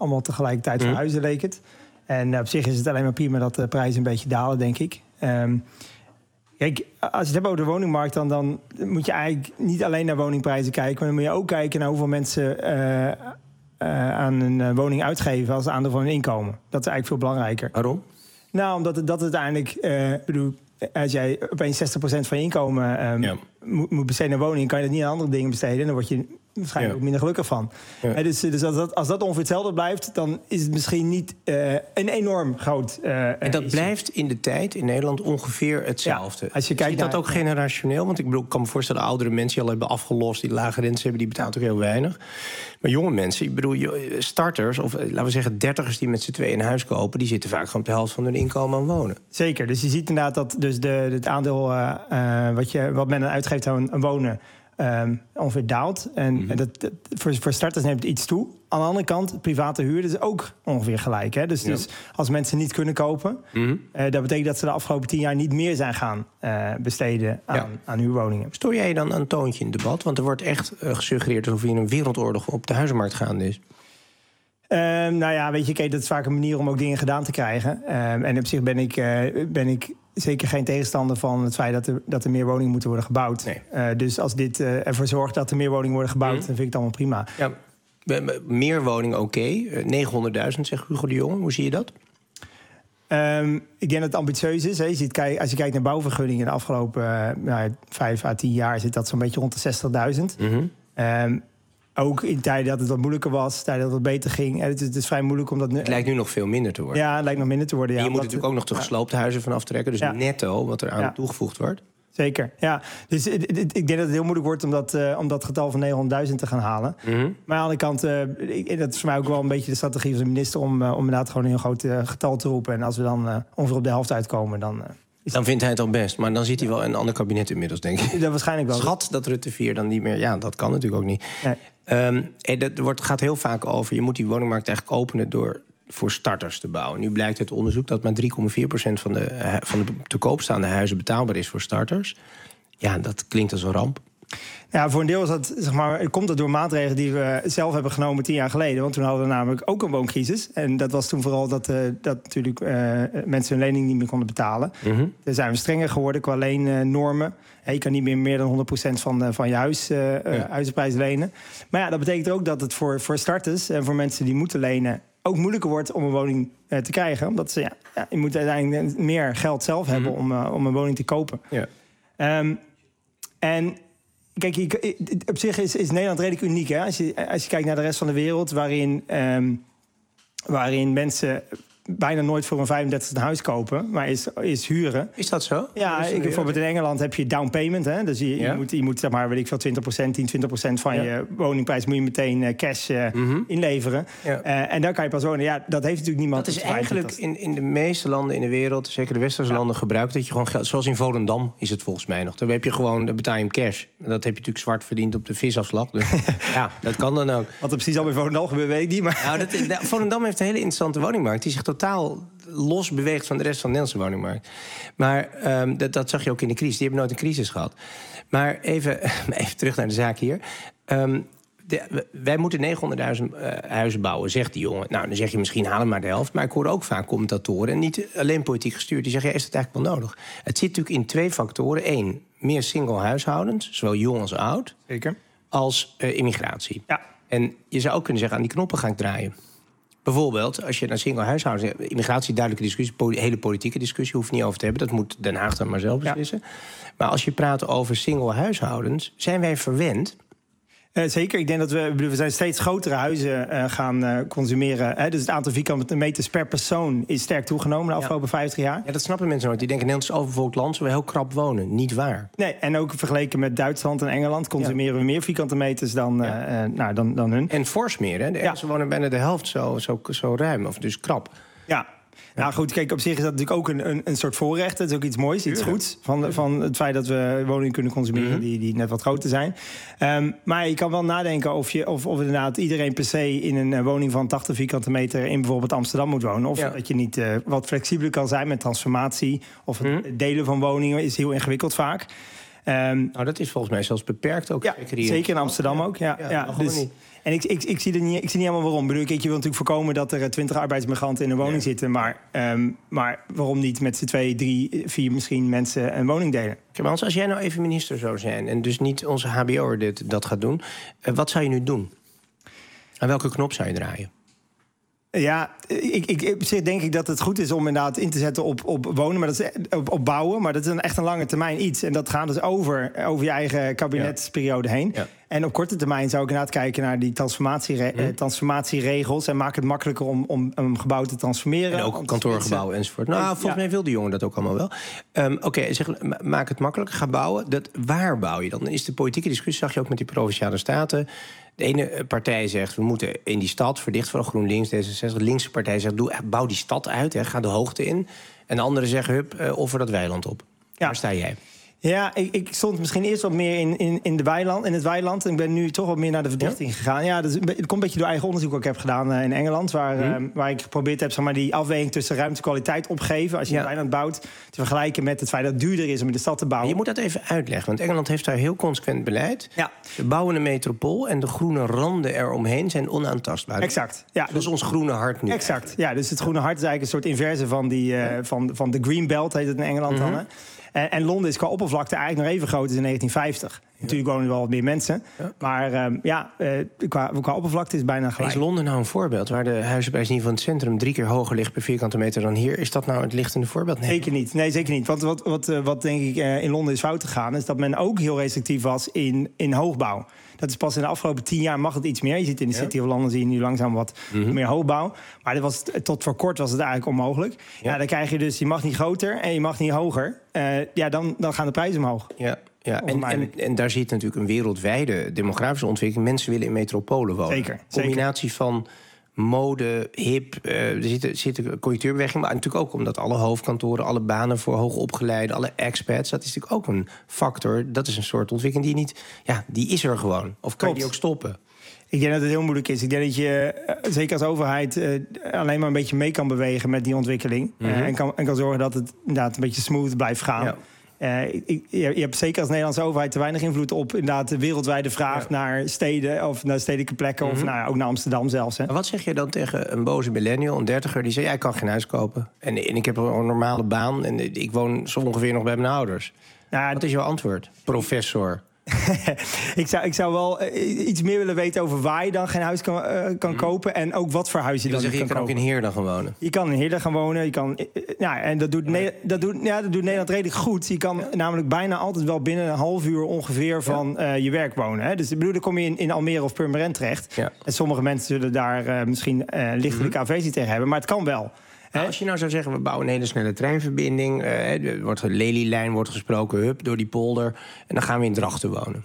allemaal tegelijkertijd Mm. verhuizen, leek het. En uh, op zich is het alleen maar prima dat de prijzen een beetje dalen, denk ik. Um, kijk, als je het hebt over de woningmarkt, dan, dan moet je eigenlijk niet alleen naar woningprijzen kijken, maar dan moet je ook kijken naar hoeveel mensen uh, uh, aan een uh, woning uitgeven als aandeel van hun inkomen. Dat is eigenlijk veel belangrijker. Waarom? Nou, omdat het, dat het uiteindelijk, uh, bedoel, als jij opeens zestig procent van je inkomen um, ja. moet, moet besteden aan woning, kan je dat niet aan andere dingen besteden. Dan word je waarschijnlijk ja. ook minder gelukkig van. Ja. Uh, dus dus als, dat, als dat ongeveer hetzelfde blijft, dan is het misschien niet uh, een enorm groot... Uh, en dat issue. blijft in de tijd in Nederland ongeveer hetzelfde. Ja, als je kijkt Ziet dat naar, ook generationeel? Want ik bedoel, ik kan me voorstellen, oudere mensen die al hebben afgelost, die lage rentes hebben, die betalen toch heel weinig. Maar jonge mensen, ik bedoel, starters, of laten we zeggen dertigers die met z'n tweeën een huis kopen, die zitten vaak gewoon op de helft van hun inkomen aan wonen. Zeker, dus je ziet inderdaad dat dus de, het aandeel uh, uh, wat, je, wat men uitgeeft aan, aan wonen Um, ongeveer daalt. En, mm-hmm. en dat, dat, voor, voor starters neemt het iets toe. Aan de andere kant, private huur is ook ongeveer gelijk. Hè? Dus, ja. dus als mensen niet kunnen kopen, mm-hmm. uh, dat betekent dat ze de afgelopen tien jaar niet meer zijn gaan uh, besteden aan, ja. aan huurwoningen. Stoor jij je dan aan een toontje in het debat? Want er wordt echt uh, gesuggereerd alsof hier een wereldoorlog op de huizenmarkt gaande is. Um, nou ja, weet je, kijk, dat is vaak een manier om ook dingen gedaan te krijgen. Um, en op zich ben ik, uh, ben ik zeker geen tegenstander van het feit dat er, dat er meer woningen moeten worden gebouwd. Nee. Uh, dus als dit uh, ervoor zorgt dat er meer woningen worden gebouwd, mm. dan vind ik het allemaal prima. Ja, meer woningen oké. Okay. Uh, negenhonderdduizend, zegt Hugo de Jonge. Hoe zie je dat? Um, ik denk dat het ambitieus is. Hè. Je ziet, kijk, als je kijkt naar bouwvergunningen de afgelopen uh, nou, vijf à tien jaar zit dat zo'n beetje rond de zestigduizend. Mm-hmm. Um, Ook in tijden dat het wat moeilijker was, tijden dat het beter ging. Het is, het is vrij moeilijk om dat... Het lijkt nu nog veel minder te worden. Ja, het lijkt nog minder te worden. Ja. En je moet dat, natuurlijk ook nog de gesloopte huizen van aftrekken. Dus ja. netto wat er aan ja. toegevoegd wordt. Zeker, ja. Dus ik denk dat het heel moeilijk wordt om dat, uh, om dat getal van negenhonderdduizend te gaan halen. Mm-hmm. Maar aan de andere kant, uh, ik, dat is voor mij ook wel een beetje de strategie van de minister om, uh, om inderdaad gewoon een heel groot uh, getal te roepen. En als we dan uh, ongeveer op de helft uitkomen, dan... Uh, Dan vindt hij het al best, maar dan ziet hij wel een ander kabinet inmiddels, denk ik. Dat waarschijnlijk wel. Schat dat Rutte vier dan niet meer... Ja, dat kan natuurlijk ook niet. Nee. Um, dat wordt, gaat heel vaak over... je moet die woningmarkt eigenlijk openen door voor starters te bouwen. Nu blijkt uit onderzoek dat maar drie komma vier procent van de, van de te koop staande huizen betaalbaar is voor starters. Ja, dat klinkt als een ramp. Ja, voor een deel is dat, zeg maar, komt dat door maatregelen die we zelf hebben genomen tien jaar geleden. Want toen hadden we namelijk ook een wooncrisis. En dat was toen vooral dat, uh, dat natuurlijk uh, mensen hun lening niet meer konden betalen. Mm-hmm. Daar zijn we strenger geworden qua leennormen. Uh, je kan niet meer meer dan honderd procent van, uh, van je huis, uh, ja. uh, huizenprijs lenen. Maar ja, dat betekent ook dat het voor, voor starters en voor mensen die moeten lenen ook moeilijker wordt om een woning uh, te krijgen. Omdat ze, ja, ja, je moet uiteindelijk meer geld zelf mm-hmm. hebben om, uh, om een woning te kopen. Ja. Um, en... Kijk, op zich is, is Nederland redelijk uniek. Hè? Als, je, als je kijkt naar de rest van de wereld, waarin, um, waarin mensen bijna nooit voor een vijfendertigste een huis kopen, maar is, is huren. Is dat zo? Ja, ik, bijvoorbeeld in Engeland heb je down payment. Hè? Dus je, ja. je moet, je moet zeg maar, weet ik veel, twintig procent, tien, twintig procent van ja. je woningprijs moet je meteen uh, cash uh, mm-hmm. inleveren. Ja. Uh, en dan kan je pas wonen. Ja, dat heeft natuurlijk niemand. Dat is eigenlijk in, in de meeste landen in de wereld, zeker de westerse ja. landen, gebruikt dat je gewoon geld. Zoals in Volendam is het volgens mij nog. Dan heb je gewoon, dan betaal je hem cash. Dat heb je natuurlijk zwart verdiend op de visafslag. Dus ja, dat kan dan ook. Wat er precies al bij Volendam gebeurt, weet ik niet. Maar nou, dat, de, Volendam heeft een hele interessante woningmarkt die zich totaal los beweegt van de rest van de Nederlandse woningmarkt. Maar um, dat, dat zag je ook in de crisis. Die hebben nooit een crisis gehad. Maar even, even terug naar de zaak hier. Um, de, wij moeten negenhonderdduizend uh, huizen bouwen, zegt die jongen. Nou, dan zeg je misschien halen maar de helft. Maar ik hoor ook vaak commentatoren, en niet alleen politiek gestuurd, die zeggen, ja, is dat eigenlijk wel nodig? Het zit natuurlijk in twee factoren. Eén, meer single huishoudens, zowel jong als oud. Zeker. Als uh, immigratie. Ja. En je zou ook kunnen zeggen, aan die knoppen ga ik draaien. Bijvoorbeeld, als je naar single huishoudens... immigratie, duidelijke discussie, poli- hele politieke discussie... hoeft niet over te hebben, dat moet Den Haag dan maar zelf beslissen. Ja. Maar als je praat over single huishoudens, zijn wij verwend... Uh, zeker, ik denk dat we, we zijn steeds grotere huizen uh, gaan uh, consumeren. Hè? Dus het aantal vierkante meters per persoon is sterk toegenomen de afgelopen ja. vijftig jaar. Ja, dat snappen mensen nooit. Die denken, Nederland is een overbevolkt land, zullen we heel krap wonen. Niet waar. Nee, en ook vergeleken met Duitsland en Engeland consumeren ja. we meer vierkante meters dan, ja. uh, nou, dan, dan hun. En fors meer, hè? De Engelsen ja. wonen bijna de helft zo, zo, zo ruim, of dus krap. Ja. Ja. Nou goed, kijk, op zich is dat natuurlijk ook een, een, een soort voorrecht. Het is ook iets moois, iets goeds. Van, van het feit dat we woningen kunnen consumeren mm-hmm. die, die net wat groter zijn. Um, maar je kan wel nadenken of, je, of, of inderdaad iedereen per se in een uh, woning van tachtig vierkante meter in bijvoorbeeld Amsterdam moet wonen. Of ja. dat je niet uh, wat flexibeler kan zijn met transformatie. Of het mm-hmm. delen van woningen is heel ingewikkeld vaak. Um, nou, dat is volgens mij zelfs beperkt ook. Ja, zeker in Amsterdam ja. ook. Ja, ja, ja, dus, niet. En ik, ik, ik, zie er niet, ik zie niet helemaal waarom. Ik bedoel, je wil natuurlijk voorkomen dat er twintig arbeidsmigranten in een woning ja. zitten. Maar, um, maar waarom niet met z'n twee, drie, vier misschien mensen een woning delen? Hans, als jij nou even minister zou zijn en dus niet onze H B O'er dit, dat gaat doen, uh, wat zou je nu doen? Aan welke knop zou je draaien? Ja, ik, ik, op zich denk ik dat het goed is om inderdaad in te zetten op, op wonen, maar dat is op, op bouwen. Maar dat is een, echt een lange termijn iets. En dat gaat dus over, over je eigen kabinetsperiode ja. heen. Ja. En op korte termijn zou ik inderdaad kijken naar die transformatie, hm. transformatieregels. En maak het makkelijker om, om een gebouw te transformeren. En ook kantoorgebouwen enzovoort. Nou, volgens ja. mij wil die jongen dat ook allemaal wel. Um, Oké, okay, zeg, maak het makkelijker, ga bouwen. Dat, waar bouw je dan? Dan is de politieke discussie, zag je ook met die Provinciale Staten. De ene partij zegt, we moeten in die stad verdicht van GroenLinks, D zesenzestig. De linkse partij zegt, doe, bouw die stad uit, hè, ga de hoogte in. En de andere zeggen, hup, uh, offer dat weiland op. Ja. Waar sta jij? Ja, ik, ik stond misschien eerst wat meer in, in, in, de weiland, in het weiland. En ik ben nu toch wat meer naar de verdichting ja? gegaan. Ja, dat, is, dat komt een beetje door eigen onderzoek wat ik heb gedaan uh, in Engeland. Waar, hmm. uh, waar ik geprobeerd heb zeg maar, die afweging tussen ruimte en kwaliteit opgeven. Als je ja. een weiland bouwt, te vergelijken met het feit dat het duurder is om in de stad te bouwen. Je moet dat even uitleggen, want Engeland heeft daar heel consequent beleid. Ja. Ze bouwen een metropool en de groene randen eromheen zijn onaantastbaar. Exact. Ja, dat is ons groene hart nu. Exact. Eigenlijk. Ja, dus het groene hart is eigenlijk een soort inverse van, die, uh, ja. van, van de Green Belt, heet het in Engeland mm-hmm. dan. Hè? En, en Londen is qua oppervlakte eigenlijk nog even groot als in negentien vijftig. Ja. Natuurlijk wonen er wel wat meer mensen. Ja. Maar um, ja, uh, qua, qua oppervlakte is het bijna gelijk. Is Londen nou een voorbeeld waar de huizenprijs in ieder geval in het centrum drie keer hoger ligt per vierkante meter dan hier? Is dat nou het lichtende voorbeeld? Nee. Zeker niet. Nee, zeker niet. Want wat, wat, wat, wat denk ik uh, in Londen is fout gegaan, is dat men ook heel restrictief was in, in hoogbouw. Dat is pas in de afgelopen tien jaar mag het iets meer. Je ziet in de City of London zie je nu langzaam wat mm-hmm. meer hoogbouw. Maar dat was, tot voor kort was het eigenlijk onmogelijk. Ja. Ja, dan krijg je dus, je mag niet groter en je mag niet hoger. Uh, ja, dan, dan gaan de prijzen omhoog. Ja. Ja, en, en, en daar zit natuurlijk een wereldwijde demografische ontwikkeling. Mensen willen in metropolen wonen. Zeker. Combinatie zeker. van mode, hip, uh, er zit, er zit een conjunctuurbeweging. Maar natuurlijk ook omdat alle hoofdkantoren, alle banen voor hoogopgeleiden, alle expats, dat is natuurlijk ook een factor. Dat is een soort ontwikkeling die niet, ja, die is er gewoon. Of kan Klopt. je die ook stoppen? Ik denk dat het heel moeilijk is. Ik denk dat je, uh, zeker als overheid, uh, alleen maar een beetje mee kan bewegen met die ontwikkeling. Mm-hmm. Uh, en, kan, en kan zorgen dat het inderdaad een beetje smooth blijft gaan. Ja. Uh, ik, je, je hebt zeker als Nederlandse overheid te weinig invloed op inderdaad de wereldwijde vraag ja. naar steden of naar stedelijke plekken mm-hmm. of nou, ook naar Amsterdam zelfs. Hè. Maar wat zeg je dan tegen een boze millennial, een dertiger, die zegt: ja, ik kan geen huis kopen en, en ik heb een normale baan en ik woon zo ongeveer nog bij mijn ouders. Nou, wat is jouw antwoord, professor? ik, zou, ik zou wel uh, iets meer willen weten over waar je dan geen huis kan, uh, kan mm. kopen en ook wat voor huis je, je dan zeggen, kan je kan kopen. ook in Heerlen gaan wonen. Je kan in Heerlen gaan wonen. Je kan, uh, ja, en dat doet, ne- dat, doet, ja, dat doet Nederland redelijk goed. Je kan ja. namelijk bijna altijd wel binnen een half uur ongeveer van uh, je werk wonen. Hè. Dus ik bedoel, dan kom je in, in Almere of Purmerend terecht. Ja. En sommige mensen zullen daar uh, misschien uh, lichtelijke mm-hmm. aversie tegen hebben, maar het kan wel. Nou, als je nou zou zeggen, we bouwen een hele snelle treinverbinding. Uh, er wordt een Lelylijn wordt gesproken, hup, door die polder. En dan gaan we in Drachten wonen.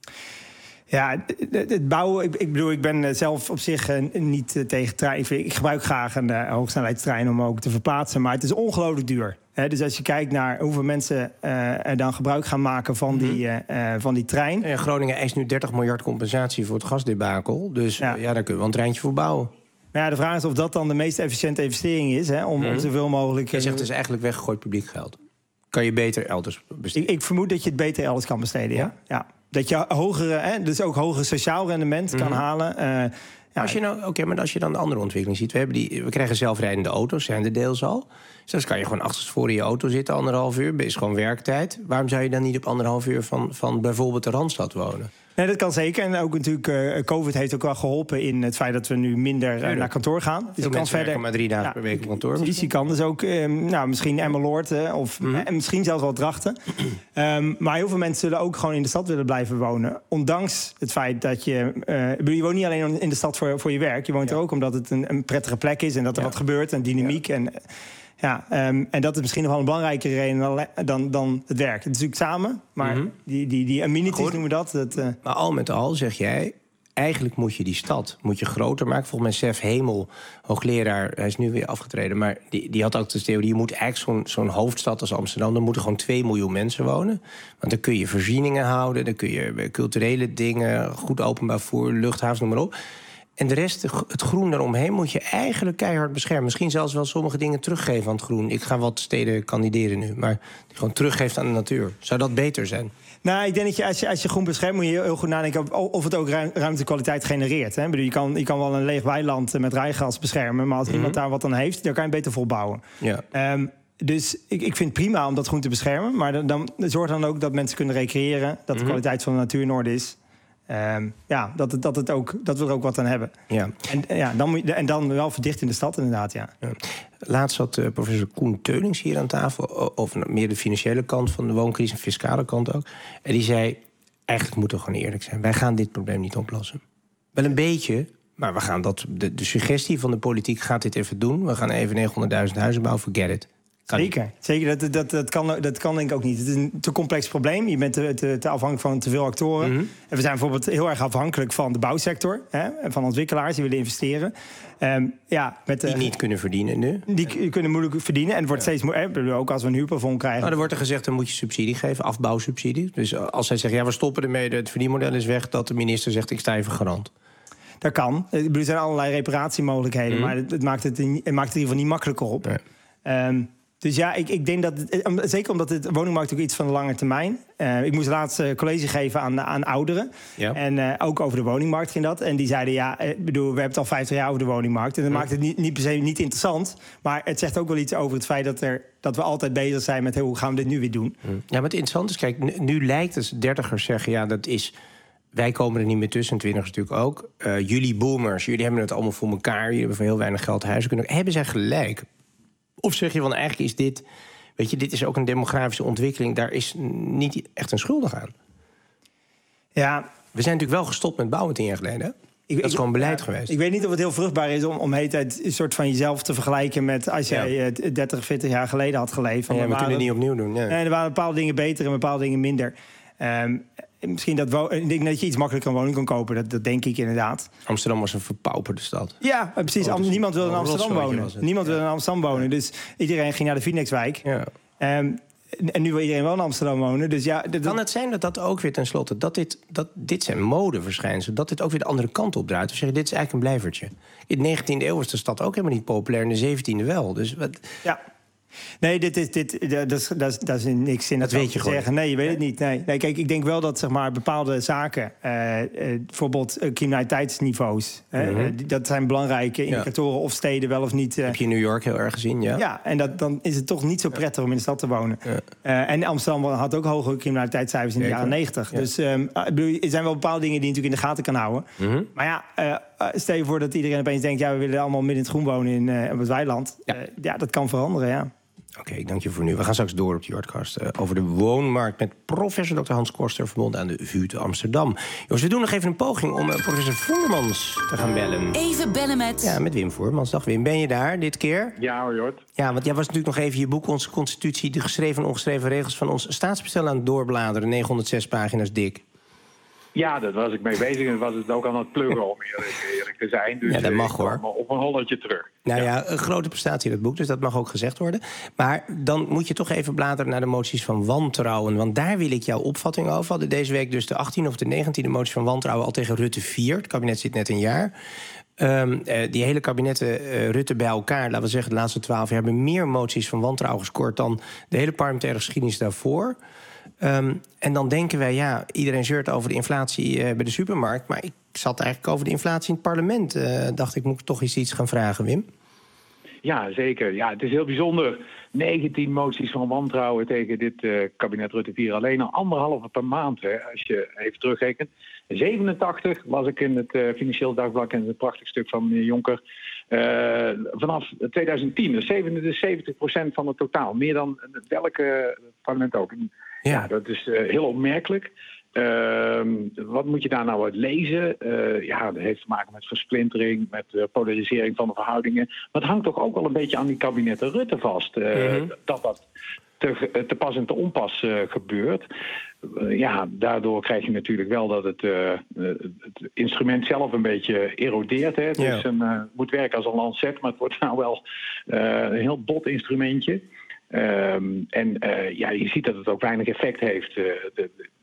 Ja, het, het bouwen, ik, ik bedoel, ik ben zelf op zich uh, niet uh, tegen trein. Ik, ik gebruik graag een uh, hoogsnelheidstrein om ook te verplaatsen. Maar het is ongelooflijk duur. He, dus als je kijkt naar hoeveel mensen uh, er dan gebruik gaan maken van, mm-hmm. die, uh, van die trein. En Groningen eist nu dertig miljard compensatie voor het gasdebakel. Dus ja, ja daar kunnen we wel een treintje voor bouwen. Maar ja, de vraag is of dat dan de meest efficiënte investering is. Hè, om, mm-hmm. om zoveel mogelijk... Je zegt, het is eigenlijk weggegooid publiek geld. Kan je beter elders besteden? Ik, ik vermoed dat je het beter elders kan besteden, ja. ja. ja. Dat je hogere, hè, dus ook hoger sociaal rendement mm-hmm. kan halen. Uh, ja. Als je nou, oké, okay, maar als je dan de andere ontwikkeling ziet, we hebben die, we krijgen zelfrijdende auto's, zijn er deels al. Dus dan kan je gewoon achterstevoren in je auto zitten, anderhalf uur, is gewoon werktijd. Waarom zou je dan niet op anderhalf uur van, van bijvoorbeeld de Randstad wonen? Nee, dat kan zeker. En ook natuurlijk, uh, COVID heeft ook wel geholpen in het feit dat we nu minder uh, naar kantoor gaan. Dus je kan verder maar drie dagen ja, per week op kantoor. Dus je kan dus ook, um, nou, misschien Emmeloord uh, of mm-hmm. en misschien zelfs wel Drachten. um, maar heel veel mensen zullen ook gewoon in de stad willen blijven wonen. Ondanks het feit dat je... Uh, je woont niet alleen in de stad voor, voor je werk. Je woont ja. er ook omdat het een, een prettige plek is en dat er ja. wat gebeurt en dynamiek. Ja. En, Ja, um, en dat is misschien nog wel een belangrijkere reden dan, dan, dan het werk. Het is natuurlijk samen, maar mm-hmm. die, die, die amenities Goed. noemen we dat. dat uh... Maar al met al zeg jij, eigenlijk moet je die stad moet je groter maken. Volgens mij Sef Hemel, hoogleraar, hij is nu weer afgetreden... maar die, die had ook de theorie, je moet eigenlijk zo'n, zo'n hoofdstad als Amsterdam... dan moeten gewoon twee miljoen mensen wonen. Want dan kun je voorzieningen houden, dan kun je culturele dingen... goed openbaar vervoer, luchthavens, noem maar op... En de rest, het groen daaromheen, moet je eigenlijk keihard beschermen. Misschien zelfs wel sommige dingen teruggeven aan het groen. Ik ga wat steden kandideren nu, maar die gewoon teruggeeft aan de natuur. Zou dat beter zijn? Nou, ik denk dat je als je, als je groen beschermt, moet je heel goed nadenken of het ook ruimtekwaliteit genereert. Hè? Ik bedoel, je, kan, je kan wel een leeg weiland met rijgas beschermen, maar als mm-hmm. iemand daar wat aan heeft, dan kan je beter volbouwen. Ja. Um, dus ik, ik vind het prima om dat groen te beschermen, maar dan, dan zorg dan ook dat mensen kunnen recreëren, dat de mm-hmm. kwaliteit van de natuur in orde is. Um, ja, dat, het, dat, het ook, dat we er ook wat aan hebben. Ja. En, ja, dan moet je, en dan wel verdicht in de stad, inderdaad, ja. ja. Laatst zat uh, professor Koen Teulings hier aan tafel, over meer de financiële kant van de wooncrisis en fiscale kant ook. En die zei, eigenlijk moeten we gewoon eerlijk zijn. Wij gaan dit probleem niet oplossen. Wel een beetje, maar we gaan dat, de, de suggestie van de politiek gaat dit even doen. We gaan even negenhonderdduizend huizen bouwen, forget it. Kan Zeker, Zeker. Dat, dat, dat, kan, dat kan denk ik ook niet. Het is een te complex probleem. Je bent te, te, te afhankelijk van te veel actoren. Mm-hmm. En we zijn bijvoorbeeld heel erg afhankelijk van de bouwsector. Hè, van ontwikkelaars die willen investeren. Um, ja, met, die uh, niet kunnen verdienen nu. Die kunnen moeilijk verdienen. En het wordt steeds moeilijker. Ook als we een huurplafond krijgen. Nou, er wordt er gezegd, dan moet je subsidie geven, afbouwsubsidie. Dus als zij zeggen, ja, we stoppen ermee, het verdienmodel is weg, dat de minister zegt, ik sta even garant. Dat kan. Er zijn allerlei reparatiemogelijkheden. Mm-hmm. Maar het, het, maakt het, het maakt het in ieder geval niet makkelijker op. Nee. Um, Dus ja, ik, ik denk dat, het, zeker omdat het woningmarkt ook iets van de lange termijn. Uh, ik moest laatst uh, college geven aan, aan ouderen. Ja. En uh, ook over de woningmarkt ging dat. En die zeiden, ja, ik bedoel, we hebben het al vijftig jaar over de woningmarkt. En dat ja. maakt het niet, niet per se niet interessant. Maar het zegt ook wel iets over het feit dat, er, dat we altijd bezig zijn met, hey, hoe gaan we dit nu weer doen? Ja, maar het interessante is, kijk, nu, nu lijkt het dertigers zeggen, ja, dat is... Wij komen er niet meer tussen, en twintigers natuurlijk ook. Uh, jullie boomers, jullie hebben het allemaal voor elkaar. Jullie hebben voor heel weinig geld huizen kunnen. Hebben zij gelijk? Of zeg je van, eigenlijk is dit... Weet je, dit is ook een demografische ontwikkeling. Daar is niet echt een schuldig aan. Ja. We zijn natuurlijk wel gestopt met bouwen tien jaar geleden. Ik, dat is ik, gewoon beleid ja, geweest. Ik weet niet of het heel vruchtbaar is om, om de hele tijd een soort van jezelf te vergelijken met als jij ja. dertig, veertig jaar geleden had geleefd. Ja, we kunnen het niet opnieuw doen. Ja. Nee, er waren bepaalde dingen beter en bepaalde dingen minder. Um, Misschien dat, wo- ik denk dat je iets makkelijker een woning kan kopen. Dat, dat denk ik inderdaad. Amsterdam was een verpauperde stad. Ja, precies. Oh, dus niemand wilde in Amsterdam wonen. Niemand ja. wilde in Amsterdam wonen. Dus iedereen ging naar de Phoenixwijk. Ja. Um, en nu wil iedereen wel in Amsterdam wonen. Dus ja, dat... Kan het zijn dat dat ook weer tenslotte... dat dit, dat dit zijn modeverschijnselen... dat dit ook weer de andere kant op draait? Of zeg je, dit is eigenlijk een blijvertje. In de negentiende eeuw was de stad ook helemaal niet populair. In de zeventiende wel. Dus wat... Ja. Nee, dit is, dit, dat, is, dat, is, dat is niks in dat weet je zeggen. Gewoon. Nee, je weet het niet. Nee. Nee, kijk, ik denk wel dat zeg maar, bepaalde zaken, uh, uh, bijvoorbeeld uh, criminaliteitsniveaus, mm-hmm. uh, dat zijn belangrijke indicatoren ja. of steden wel of niet. Uh, Heb je in New York heel erg gezien, ja? Ja, en dat, dan is het toch niet zo prettig om in de stad te wonen. Ja. Uh, en Amsterdam had ook hogere criminaliteitscijfers in de jaren negentig. Ja. Dus um, er zijn wel bepaalde dingen die je natuurlijk in de gaten kan houden. Mm-hmm. Maar ja, uh, stel je voor dat iedereen opeens denkt, ja, we willen allemaal midden in het groen wonen in, uh, op het weiland. Ja. Uh, ja, dat kan veranderen, ja. Oké, okay, ik dank je voor nu. We gaan straks door op de Yardcast uh, over de woonmarkt... met professor dokter Hans Koster, verbonden aan de V U te Amsterdam. Jongens, we doen nog even een poging om uh, professor Voermans te gaan bellen. Even bellen met... Ja, met Wim Voermans. Dag Wim, ben je daar dit keer? Ja hoor, Jort. Ja, want jij was natuurlijk nog even je boek... Onze Constitutie, de geschreven en ongeschreven regels... van ons staatsbestel aan het doorbladeren. negenhonderdzes pagina's dik. Ja, daar was ik mee bezig en was het ook aan het pluggen om eerlijk, eerlijk te zijn. Dus ja, dat mag hoor. Op een holletje terug. Nou ja. ja, een grote prestatie dat boek, dus dat mag ook gezegd worden. Maar dan moet je toch even bladeren naar de moties van wantrouwen. Want daar wil ik jouw opvatting over. We hadden deze week dus de achttiende of de negentiende motie van wantrouwen... al tegen Rutte vier. Het kabinet zit net een jaar. Um, uh, die hele kabinetten uh, Rutte bij elkaar, laten we zeggen de laatste twaalf jaar... hebben meer moties van wantrouwen gescoord dan de hele parlementaire geschiedenis daarvoor... Um, en dan denken wij, ja, iedereen zeurt over de inflatie uh, bij de supermarkt... maar ik zat eigenlijk over de inflatie in het parlement. Uh, dacht ik, moet ik toch eens iets gaan vragen, Wim? Ja, zeker. Ja, het is heel bijzonder. negentien moties van wantrouwen tegen dit uh, kabinet Rutte vier. Alleen al anderhalve per maand, hè, als je even terugrekent. zevenentachtig las ik in het uh, Financieel Dagblad... en het prachtig stuk van meneer Jonker... Uh, vanaf twintig tien, dus zevenenzeventig procent van het totaal. Meer dan welke parlement ook. Ja, ja dat is uh, heel opmerkelijk. Uh, wat moet je daar nou uit lezen? Uh, ja, dat heeft te maken met versplintering, met uh, polarisering van de verhoudingen. Maar het hangt toch ook wel een beetje aan die kabinetten Rutte vast. Uh, mm-hmm. Dat dat te, te pas en te onpas uh, gebeurt. Uh, ja, daardoor krijg je natuurlijk wel dat het, uh, het instrument zelf een beetje erodeert. Hè. Het ja. is een, uh, moet werken als een lancet, maar het wordt nou wel uh, een heel bot instrumentje. Um, en uh, ja, je ziet dat het ook weinig effect heeft. Uh, de, de,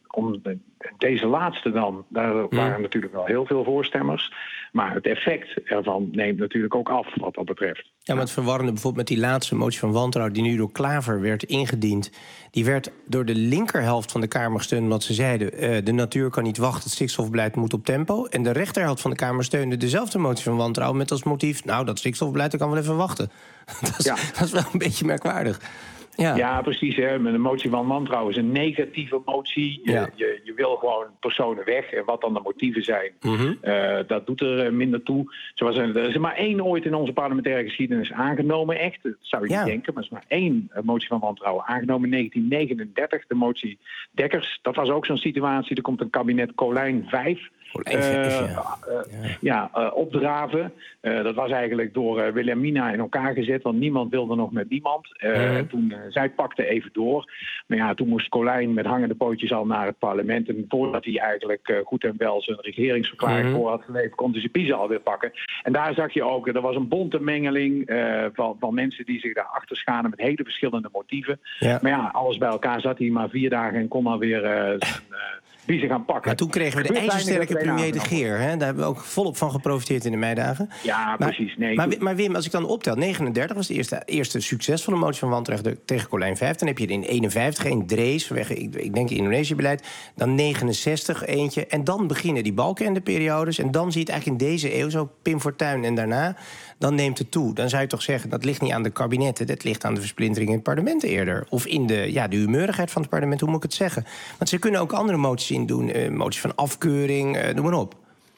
om de, deze laatste dan, daar Mm. waren natuurlijk wel heel veel voorstemmers. Maar het effect ervan neemt natuurlijk ook af wat dat betreft. Ja, maar het verwarrende bijvoorbeeld met die laatste motie van wantrouwen die nu door Klaver werd ingediend. Die werd door de linkerhelft van de Kamer gesteund omdat ze zeiden uh, de natuur kan niet wachten, het stikstofbeleid moet op tempo. En de rechterhelft van de Kamer steunde dezelfde motie van wantrouwen met als motief, nou, dat stikstofbeleid dat kan wel even wachten. dat, is, Ja. dat is wel een beetje merkwaardig. Ja, ja precies. Hè. Met een motie van wantrouwen is een negatieve motie. Je, Ja. je, je wil gewoon personen weg. En wat dan de motieven zijn, mm-hmm. uh, dat doet er uh, minder toe. Zoals er, er is er maar één ooit in onze parlementaire geschiedenis aangenomen, echt. Dat zou je Ja. niet denken, maar er is maar één uh, motie van wantrouwen aangenomen in negentien negenendertig. De motie Dekkers. Dat was ook zo'n situatie. Er komt een kabinet Colijn vijf. Colijn vijf, Uh, ja. uh, ja, uh, opdraven. Uh, dat was eigenlijk door uh, Wilhelmina in elkaar gezet, want niemand wilde nog met niemand. Uh, Mhm. en toen, uh, zij pakte even door. Maar ja, toen moest Colijn met hangende pootjes al naar het parlement. En voordat hij eigenlijk uh, goed en wel zijn regeringsverklaring Mhm. voor had geleverd, kon hij zijn piezen alweer pakken. En daar zag je ook, er was een bonte mengeling uh, van, van mensen die zich daarachter scharen met hele verschillende motieven. Ja. Maar ja, alles bij elkaar zat hij maar vier dagen en kon alweer uh, zijn uh, biezen gaan pakken. Maar toen kregen we de Gebeurt ijzersterke weinig dat premier De alleen Geer. Hè? Daar hebben we ook volop van geprofiteerd in de meidagen. Ja, Maar- precies. Nee, Maar, toen- maar Wim, als ik dan optel, negenendertig was de eerste, eerste succesvolle motie van wantrouwen tegen Colijn vijf. Dan heb je er in eenenvijftig een Drees, vanwege, ik, ik denk, Indonesië-beleid. Dan negenenzestig eentje. En dan beginnen die Balkenende-periodes. En dan zie je het eigenlijk in deze eeuw, zo Pim Fortuyn en daarna, dan neemt het toe. Dan zou je toch zeggen, dat ligt niet aan de kabinetten, dat ligt aan de versplintering in het parlement eerder. Of in de, ja, de humeurigheid van het parlement, hoe moet ik het zeggen? Want ze kunnen ook andere moties in doen, uh, moties van afkeuring, uh, noem maar op.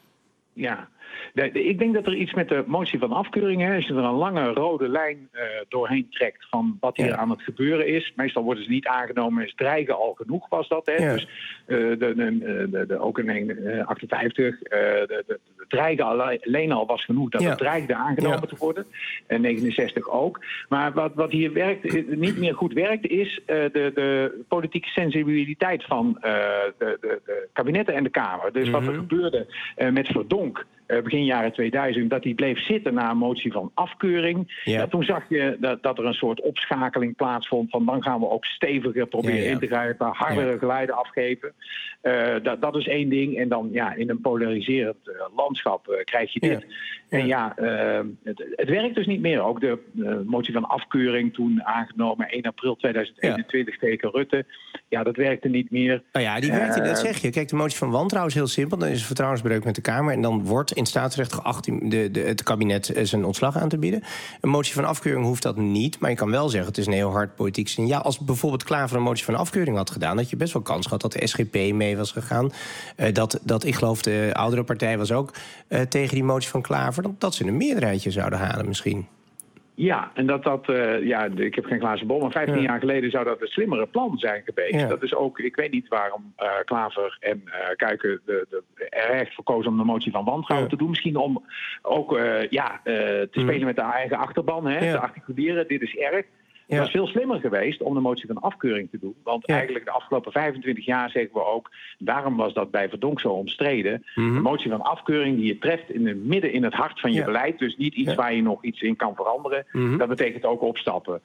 Ja, de, de- ik denk dat er iets met de motie van afkeuring is. Als je er een lange rode lijn uh, doorheen trekt van wat hier Ja. aan het gebeuren is. Meestal worden ze niet aangenomen, is dreigen al genoeg was dat. Hè? Ja. Dus uh, de, de, de, de, ook in uh, achtenvijftig, uh, de, de, de dreigen alleen al was genoeg. Dat Ja. het dreigde aangenomen Ja. te worden. En negenenzestig ook. Maar wat, wat hier werkt, niet meer goed werkt, is uh, de, de politieke sensibiliteit van uh, de, de, de kabinetten en de Kamer. Dus wat er Mhm. gebeurde uh, met Verdonk uh, begin jaren tweeduizend, dat hij bleef zitten na een motie van afkeuring. Ja. Ja, toen zag je dat, dat er een soort opschakeling plaatsvond van dan gaan we ook steviger proberen Ja, ja. in te grijpen, hardere Ja. geluiden afgeven. Uh, dat, dat is één ding. En dan ja, in een polariserend uh, landschap uh, krijg je dit. Ja. En ja, uh, het, het werkt dus niet meer. Ook de uh, motie van afkeuring toen aangenomen één april tweeduizend eenentwintig tegen Rutte. Ja, dat werkte niet meer. Nou ja, die werkte, Uh, dat zeg je. Kijk, de motie van wantrouwen is heel simpel. Dan is er vertrouwensbreuk met de Kamer. En dan wordt in staatsrecht geacht die- de, de, het kabinet eh, zijn ontslag aan te bieden. Een motie van afkeuring hoeft dat niet. Maar je kan wel zeggen, het is een heel hard politiek signaal. Als bijvoorbeeld Klaver een motie van afkeuring had gedaan, had je best wel kans gehad dat de S G P mee was gegaan. Uh, dat, dat, ik geloof, de oudere partij was ook uh, tegen die motie van Klaver. Dat, dat ze een meerderheidje zouden halen misschien. Ja, en dat dat, uh, ja, ik heb geen glazen bol, maar vijftien Ja. jaar geleden zou dat een slimmere plan zijn geweest. Ja. Dat is ook, ik weet niet waarom uh, Klaver en uh, Kuiken de, de, er echt voor kozen om de motie van wantrouwen Ja. te doen. Misschien om ook uh, ja, uh, te Mm. spelen met de eigen achterban, hè, Ja. te articuleren, dit is erg. Ja. Het was veel slimmer geweest om de motie van afkeuring te doen. Want Ja. eigenlijk de afgelopen vijfentwintig jaar zeggen we ook, daarom was dat bij Verdonk zo omstreden. Mhm. De motie van afkeuring die je treft in het midden in het hart van je Ja. beleid. Dus niet iets Ja. waar je nog iets in kan veranderen. Mhm. Dat betekent ook opstappen.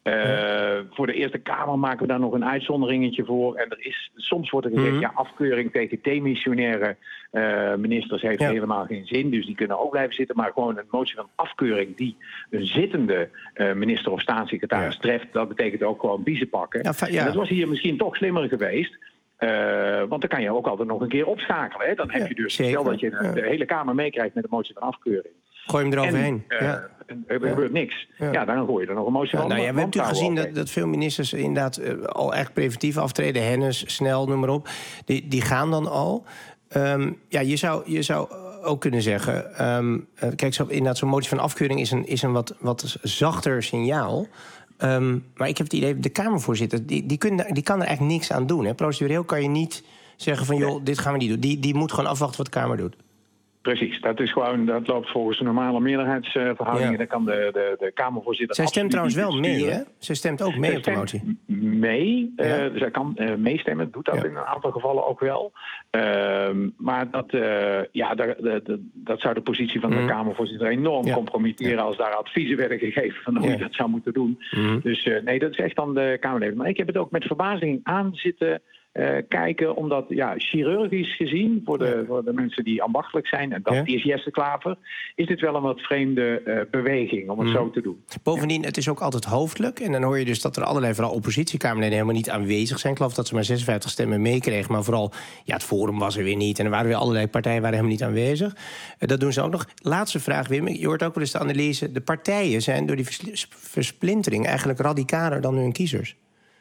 Uh, voor de Eerste Kamer maken we daar nog een uitzonderingetje voor. En er is, soms wordt er gezegd, Mhm. ja, afkeuring tegen demissionaire uh, ministers heeft Ja. helemaal geen zin. Dus die kunnen ook blijven zitten. Maar gewoon een motie van afkeuring die een zittende uh, minister of staatssecretaris Ja. treft, dat betekent ook gewoon biezen pakken. Ja, fa- ja. En dat was hier misschien toch slimmer geweest. Uh, want dan kan je ook altijd nog een keer opschakelen. Hè? Dan heb Ja, je dus, zeker. stel dat je de, Ja. de hele Kamer meekrijgt met een motie van afkeuring. Gooi hem eroverheen. En, uh, Ja. en er gebeurt niks. Ja. Ja. dan gooi je er nog een motie Ja, van nou ja, we hebben natuurlijk gezien wantrouwen dat, dat veel ministers inderdaad uh, al echt preventief aftreden. Hennis, Snel, noem maar op. Die, die gaan dan al. Um, ja, je zou, je zou ook kunnen zeggen... Um, uh, kijk, zo, inderdaad, zo'n motie van afkeuring is een, is een wat, wat zachter signaal. Um, maar ik heb het idee, de Kamervoorzitter, die, die, kunnen, die kan er eigenlijk niks aan doen. Hè. Procedureel kan je niet zeggen van, joh, dit gaan we niet doen. Die, die moet gewoon afwachten wat de Kamer doet. Precies, dat is gewoon, dat loopt volgens de normale meerderheidsverhoudingen. Ja. Dan kan de, de, de Kamervoorzitter. Zij stemt trouwens wel mee, sturen. hè? Zij stemt ook mee Zij op de stemt motie. Mee, Ja. uh, dus hij kan uh, meestemmen, doet dat Ja. in een aantal gevallen ook wel. Uh, maar dat, uh, ja, dat, dat, dat zou de positie van de Mhm. Kamervoorzitter enorm Ja. compromitteren als daar adviezen werden gegeven van hoe Ja. je dat zou moeten doen. Mhm. Dus uh, nee, dat is echt dan de Kamerleden. Maar ik heb het ook met verbazing aan zitten uh, kijken. Omdat ja, chirurgisch gezien, voor de, voor de mensen die ambachtelijk zijn, en dat ja. is Jesse Klaver, is dit wel een wat vreemde uh, beweging om het mm. zo te doen. Bovendien, het is ook altijd hoofdelijk. En dan hoor je dus dat er allerlei, vooral oppositiekamerleden, helemaal niet aanwezig zijn. Ik geloof dat ze maar zesenvijftig stemmen meekregen. Maar vooral, ja, het Forum was er weer niet. En er waren weer allerlei partijen waren helemaal niet aanwezig. Uh, dat doen ze ook nog. Laatste vraag, Wim. Je hoort ook wel eens de analyse. De partijen zijn door die vers- versplintering eigenlijk radicaler dan hun kiezers.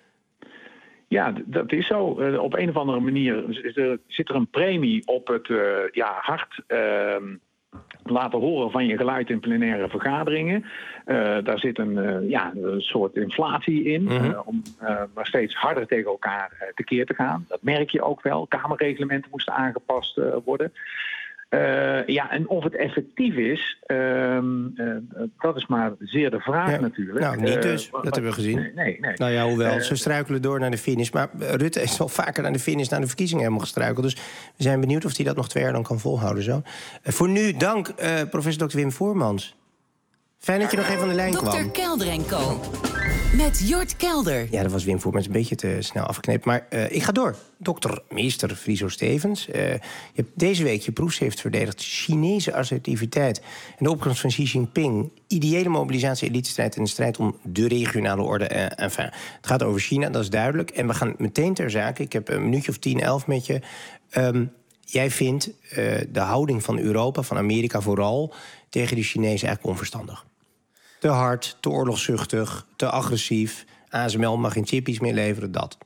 Ja, dat is zo. Uh, op een of andere manier is er, zit er een premie op het uh, ja, hard uh, laten horen van je geluid in plenaire vergaderingen. Uh, daar zit een, uh, ja, een soort inflatie in, mm-hmm. uh, om uh, maar steeds harder tegen elkaar uh, tekeer te gaan. Dat merk je ook wel. Kamerreglementen moesten aangepast uh, worden. Uh, ja, en of het effectief is, uh, uh, dat is maar zeer de vraag ja, natuurlijk. Nou, niet dus. Uh, dat hebben we gezien. Nee, nee, nee. Nou ja, hoewel, uh, ze struikelen door naar de finish. Maar Rutte is al vaker naar de finish, naar de verkiezingen helemaal gestruikeld. Dus we zijn benieuwd of hij dat nog twee jaar dan kan volhouden. Zo. Uh, voor nu, dank uh, professor dokter Wim Voermans. Fijn dat je nog even aan de lijn kwam. dokter Kelder en Co. Met Jort Kelder. Ja, dat was Wim Voermans een beetje te snel afgeknepen. Maar uh, ik ga door. Dokter Meester Friso Stevens. Uh, je hebt deze week je proefschrift verdedigd. Chinese assertiviteit en de opkomst van Xi Jinping. Ideële mobilisatie, elitestrijd en de strijd om de regionale orde. Uh, enfin, het gaat over China, dat is duidelijk. En we gaan meteen ter zake. Ik heb een minuutje of tien, elf met je. Um, jij vindt uh, de houding van Europa, van Amerika vooral, tegen de Chinezen eigenlijk onverstandig. Te hard, te oorlogszuchtig, te agressief. A S M L mag geen chippies meer leveren, dat.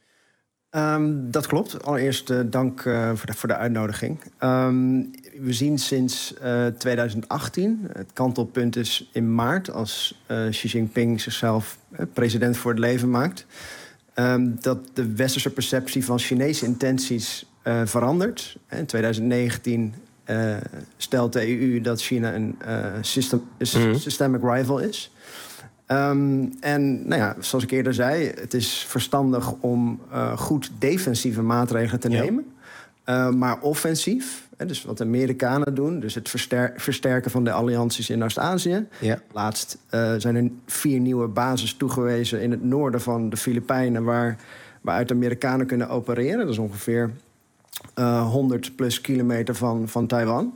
Um, dat klopt. Allereerst uh, dank uh, voor, de, voor de uitnodiging. Um, we zien sinds uh, twintig achttien, het kantelpunt is in maart, als uh, Xi Jinping zichzelf uh, president voor het leven maakt, um, dat de westerse perceptie van Chinese intenties uh, verandert. In twintig negentien uh, stelt de E U dat China een uh, system, mm. systemic rival is. Um, en nou ja, zoals ik eerder zei, het is verstandig om uh, goed defensieve maatregelen te ja. nemen. Uh, maar offensief, hè, dus wat de Amerikanen doen, dus het verster- versterken van de allianties in Oost-Azië. Ja. Laatst uh, zijn er vier nieuwe bases toegewezen in het noorden van de Filipijnen, waar, waaruit de Amerikanen kunnen opereren. Dat is ongeveer uh, honderd plus kilometer van, van Taiwan.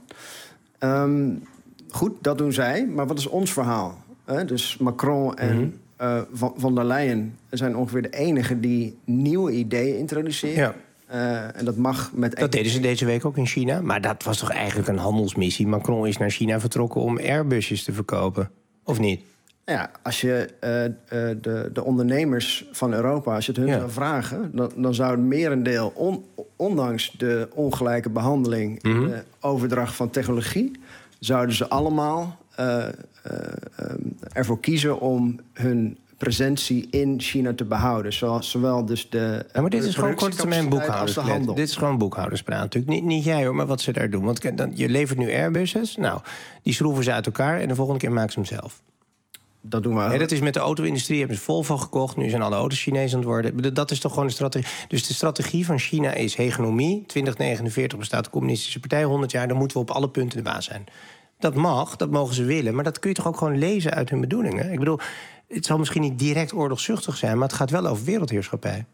Um, goed, dat doen zij, maar wat is ons verhaal? Uh, dus Macron en mm-hmm. uh, Van, Van der Leyen zijn ongeveer de enigen die nieuwe ideeën introduceren. Ja. Uh, en dat mag met... Dat deden ze deze week ook in China. Maar dat was toch eigenlijk een handelsmissie? Macron is naar China vertrokken om Airbusjes te verkopen. Of niet? Ja, als je uh, uh, de, de ondernemers van Europa, als je het hun ja. zou vragen, dan, dan zou het merendeel, on, ondanks de ongelijke behandeling, mm-hmm. de overdracht van technologie, zouden ze allemaal Uh, uh, um, ervoor kiezen om hun presentie in China te behouden. Zoals zowel dus de. Ja, maar dit is gewoon korte termijn boekhouders. Dit is gewoon boekhouderspraat natuurlijk. Niet, niet jij hoor, maar wat ze daar doen. Want dan, je levert nu Airbuses. Nou, die schroeven ze uit elkaar en de volgende keer maken ze hem zelf. Dat doen we. Ja, dat is met de auto-industrie, hebben ze Volvo gekocht. Nu zijn alle auto's Chinees aan het worden. Dat is toch gewoon de strategie. Dus de strategie van China is hegemonie. twintig negenenveertig bestaat de Communistische Partij honderd jaar. Dan moeten we op alle punten de baas zijn. Dat mag, dat mogen ze willen. Maar dat kun je toch ook gewoon lezen uit hun bedoelingen? Ik bedoel, het zal misschien niet direct oorlogszuchtig zijn, maar het gaat wel over wereldheerschappij.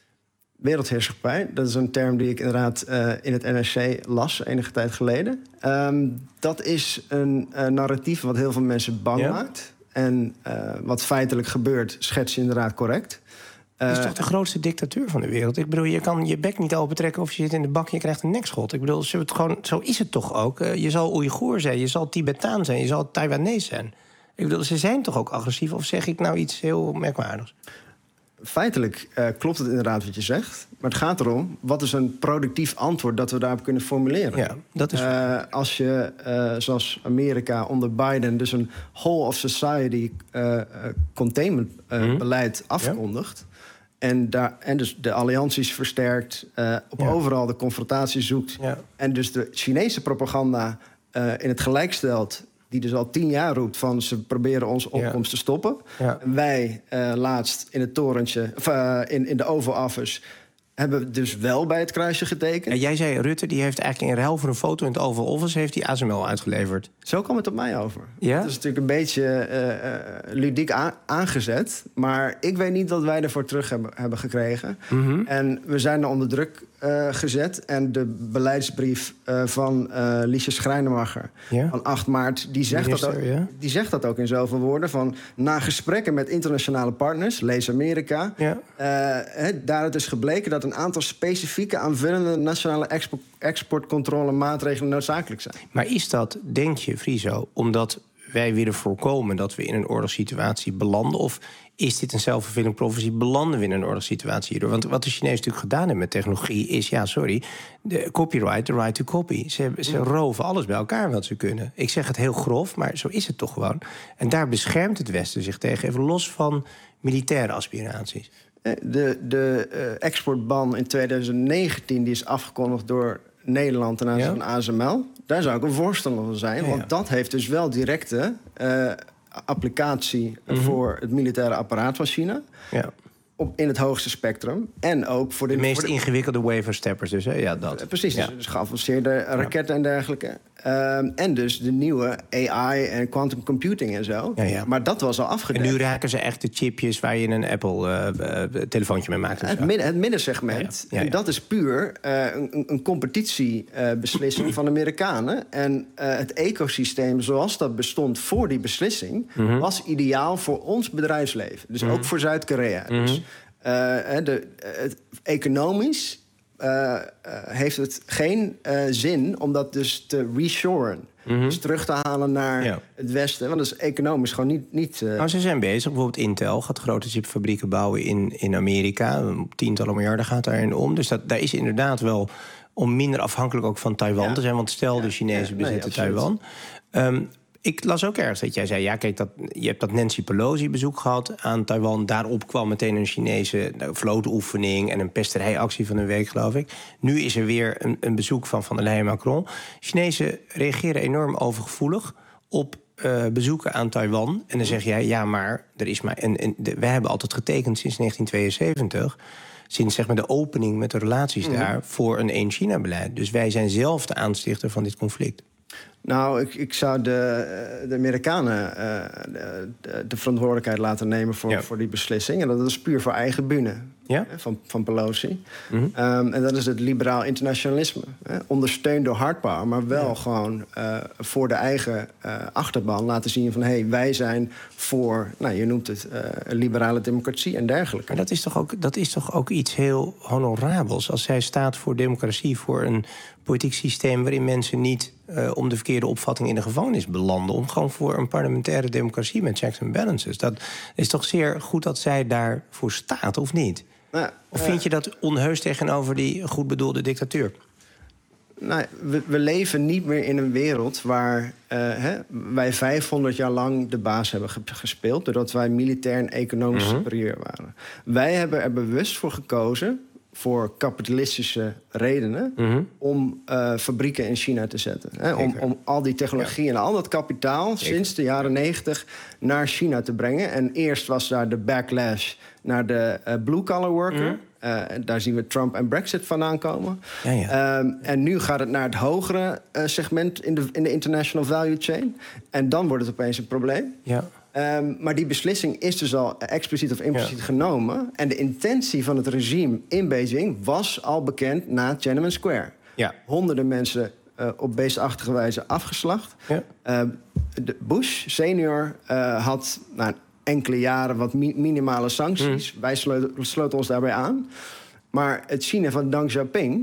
Wereldheerschappij, dat is een term die ik inderdaad uh, in het N R C las enige tijd geleden. Um, dat is een uh, narratief wat heel veel mensen bang ja. maakt. En uh, wat feitelijk gebeurt, schets je inderdaad correct. Het is toch de grootste dictatuur van de wereld? Ik bedoel, je kan je bek niet opentrekken of je zit in de bak en je krijgt een nekschot. Ik bedoel, zo, het gewoon, zo is het toch ook? Uh, je zal Oeigoer zijn, je zal Tibetaan zijn, je zal Taiwanese zijn. Ik bedoel, ze zijn toch ook agressief? Of zeg ik nou iets heel merkwaardigs? Feitelijk uh, klopt het inderdaad wat je zegt. Maar het gaat erom, wat is een productief antwoord dat we daarop kunnen formuleren? Ja, dat is uh, als je, uh, zoals Amerika onder Biden, dus een whole of society uh, containment uh, mm-hmm. beleid afkondigt. Ja. En, daar, en dus de allianties versterkt, uh, op ja. overal de confrontatie zoekt. Ja. En dus de Chinese propaganda uh, in het gelijk stelt, die dus al tien jaar roept van ze proberen onze opkomst ja. te stoppen. Ja. En wij uh, laatst in het torentje, of uh, in, in de Oval Office, hebben dus wel bij het kruisje getekend. En jij zei, Rutte die heeft eigenlijk in ruil voor een foto in het Oval Office... heeft die A S M L uitgeleverd. Zo kwam het op mij over. Ja? Dat is natuurlijk een beetje uh, uh, ludiek a- aangezet. Maar ik weet niet wat wij ervoor terug hebben, hebben gekregen. Mm-hmm. En we zijn er onder druk uh, gezet. En de beleidsbrief uh, van uh, Liesje Schrijnemacher ja? van acht maart... Die zegt, Minister, dat ook, ja? die zegt dat ook in zoveel woorden. Van, na gesprekken met internationale partners, lees Amerika... Ja. Uh, he, daaruit is gebleken dat een aantal specifieke aanvullende nationale expo- exportcontrolemaatregelen noodzakelijk zijn. Maar is dat, denk je, Friso, omdat wij willen voorkomen dat we in een oorlogssituatie belanden? Of is dit een zelfvervullend profetie, belanden we in een oorlogssituatie hierdoor? Want wat de Chinezen natuurlijk gedaan hebben met technologie is, ja, sorry, de copyright, de right to copy. Ze, ze roven alles bij elkaar wat ze kunnen. Ik zeg het heel grof, maar zo is het toch gewoon. En daar beschermt het Westen zich tegen, even los van militaire aspiraties. De, de uh, exportban in twintig negentien die is afgekondigd door Nederland ten aanzien ja? van A S M L. Daar zou ik een voorstander van zijn. Ja, ja. Want dat heeft dus wel directe uh, applicatie mm-hmm. voor het militaire apparaat van China. Ja. Op, in het hoogste spectrum. En ook voor de, de meest voor de, ingewikkelde wafer-steppers dus, hè? Ja, dat. Uh, precies, ja. dus, dus geavanceerde raketten ja. en dergelijke. Um, en dus de nieuwe A I en quantum computing en zo. Ja, ja. Maar dat was al afgedekt. En nu raken ze echt de chipjes waar je een Apple-telefoontje uh, uh, mee maakt. Het, midden, het middensegment. Ja, ja. Ja, ja. En dat is puur uh, een, een competitiebeslissing uh, van de Amerikanen. En uh, het ecosysteem zoals dat bestond voor die beslissing... Mm-hmm. was ideaal voor ons bedrijfsleven. Dus mm-hmm. ook voor Zuid-Korea. Mm-hmm. Dus uh, de, het, economisch... Uh, uh, heeft het geen uh, zin om dat dus te reshoren. Mm-hmm. Dus terug te halen naar ja. het westen. Want dat is economisch gewoon niet... niet uh... nou, ze zijn bezig. Bijvoorbeeld Intel gaat grote chipfabrieken bouwen in, in Amerika. Tientallen miljarden gaat daarin om. Dus dat, daar is inderdaad wel om minder afhankelijk ook van Taiwan ja. te zijn. Want stel, ja. de Chinezen ja, bezitten nee, Taiwan. Um, Ik las ook ergens dat jij zei, ja, kijk, dat, je hebt dat Nancy Pelosi-bezoek gehad aan Taiwan. Daarop kwam meteen een Chinese nou, vlootoefening en een pesterijactie van een week, geloof ik. Nu is er weer een, een bezoek van Van der Leyen en Macron. Chinezen reageren enorm overgevoelig op uh, bezoeken aan Taiwan. En dan zeg jij, ja, maar er is maar. En, en de, wij hebben altijd getekend sinds negentien tweeënzeventig... sinds zeg maar, de opening met de relaties mm. daar voor een één-China-beleid. Dus wij zijn zelf de aanstichter van dit conflict. Nou, ik, ik zou de, de Amerikanen uh, de, de verantwoordelijkheid laten nemen voor, ja. voor die beslissing. En dat is puur voor eigen bühne ja? van, van Pelosi. Mm-hmm. Um, en dat is het liberaal internationalisme. Hè? Ondersteund door hardpower, maar wel ja. gewoon uh, voor de eigen uh, achterban laten zien van... hé, hey, wij zijn voor, nou, je noemt het, uh, liberale democratie en dergelijke. Maar dat is, toch ook, dat is toch ook iets heel honorabels? Als zij staat voor democratie, voor een politiek systeem waarin mensen niet uh, om de verkeerde opvatting in de gevangenis belanden, om gewoon voor een parlementaire democratie met checks and balances. Dat is toch zeer goed dat zij daarvoor staat, of niet? Nou, of vind uh, je dat onheus tegenover die goed bedoelde dictatuur? Nou, we, we leven niet meer in een wereld waar uh, hè, wij vijfhonderd jaar lang de baas hebben ge- gespeeld, doordat wij militair en economisch uh-huh. superieur waren. Wij hebben er bewust voor gekozen, voor kapitalistische redenen, mm-hmm. om uh, fabrieken in China te zetten. Hè, om, om al die technologie ja. en al dat kapitaal Zeker. sinds de jaren negentig naar China te brengen. En eerst was daar de backlash naar de uh, blue-collar worker. Mm-hmm. Uh, daar zien we Trump en Brexit vandaan komen. Ja, ja. Um, en nu gaat het naar het hogere uh, segment in de, in de international value chain. En dan wordt het opeens een probleem. Ja. Um, maar die beslissing is dus al expliciet of impliciet ja. genomen. En de intentie van het regime in Beijing was al bekend na Tiananmen Square. Ja. Honderden mensen uh, op beestachtige wijze afgeslacht. Ja. Uh, de Bush senior uh, had nou, enkele jaren wat mi- minimale sancties. Mm. Wij sloten, sloten ons daarbij aan. Maar het China van Deng Xiaoping,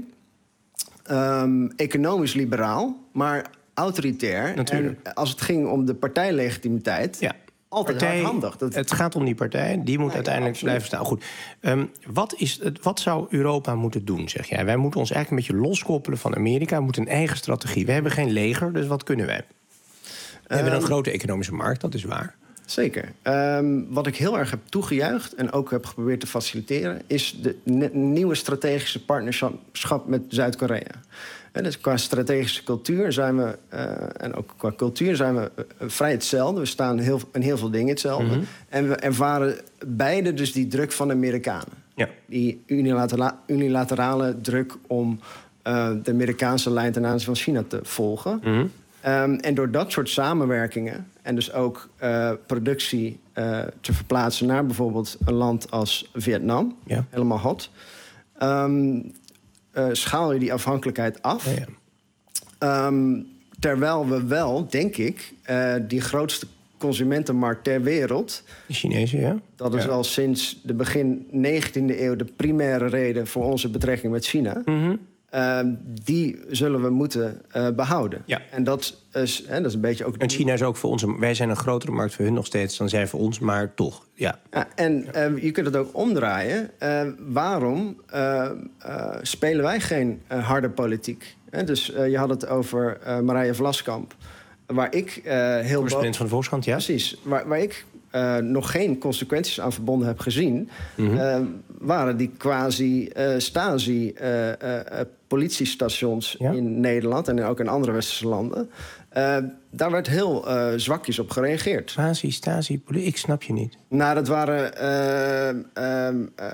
um, economisch liberaal, maar autoritair. Natuurlijk. En als het ging om de partijlegitimiteit, ja. altijd partij, hardhandig. Dat... Het gaat om die partij, die moet ja, uiteindelijk ja, blijven staan. Goed, um, wat, is het, wat zou Europa moeten doen, zeg jij? Wij moeten ons eigenlijk een beetje loskoppelen van Amerika. We moeten een eigen strategie. We hebben geen leger, dus wat kunnen wij? We um, hebben een grote economische markt, dat is waar. Zeker. Um, wat ik heel erg heb toegejuicht en ook heb geprobeerd te faciliteren, is de ne- nieuwe strategische partnerschap met Zuid-Korea. En dus qua strategische cultuur zijn we, uh, en ook qua cultuur zijn we uh, vrij hetzelfde. We staan heel, in heel veel dingen hetzelfde. Mm-hmm. En we ervaren beide dus die druk van de Amerikanen. Ja. Die unilatera- unilaterale druk om uh, de Amerikaanse lijn ten aanzien van China te volgen. Mm-hmm. Um, en door dat soort samenwerkingen en dus ook uh, productie uh, te verplaatsen naar bijvoorbeeld een land als Vietnam, ja. helemaal hot, um, uh, schaal je die afhankelijkheid af. Ja, ja. Um, terwijl we wel, denk ik, uh, die grootste consumentenmarkt ter wereld, de Chinezen, ja. Dat is ja. al sinds de begin negentiende eeuw de primaire reden voor onze betrekking met China. Mm-hmm. Uh, die zullen we moeten uh, behouden. Ja. En dat is, hè, dat is een beetje ook. En China is ook voor ons. Wij zijn een grotere markt voor hun nog steeds dan zij voor ons, maar toch. Ja. Ja, en uh, je kunt het ook omdraaien. Uh, waarom uh, uh, spelen wij geen uh, harde politiek? Hè, dus uh, je had het over uh, Marije Vlaskamp, waar ik uh, heel correspondent van de Volkskrant, ja. Precies, waar, waar ik uh, nog geen consequenties aan verbonden heb gezien, Mm-hmm. uh, waren die quasi uh, Stasi uh, uh, politiestations ja? in Nederland en ook in andere westerse landen. Uh, daar werd heel uh, zwakjes op gereageerd. Stasi, Stasi, ik snap je niet. Nou, dat waren uh, uh, uh,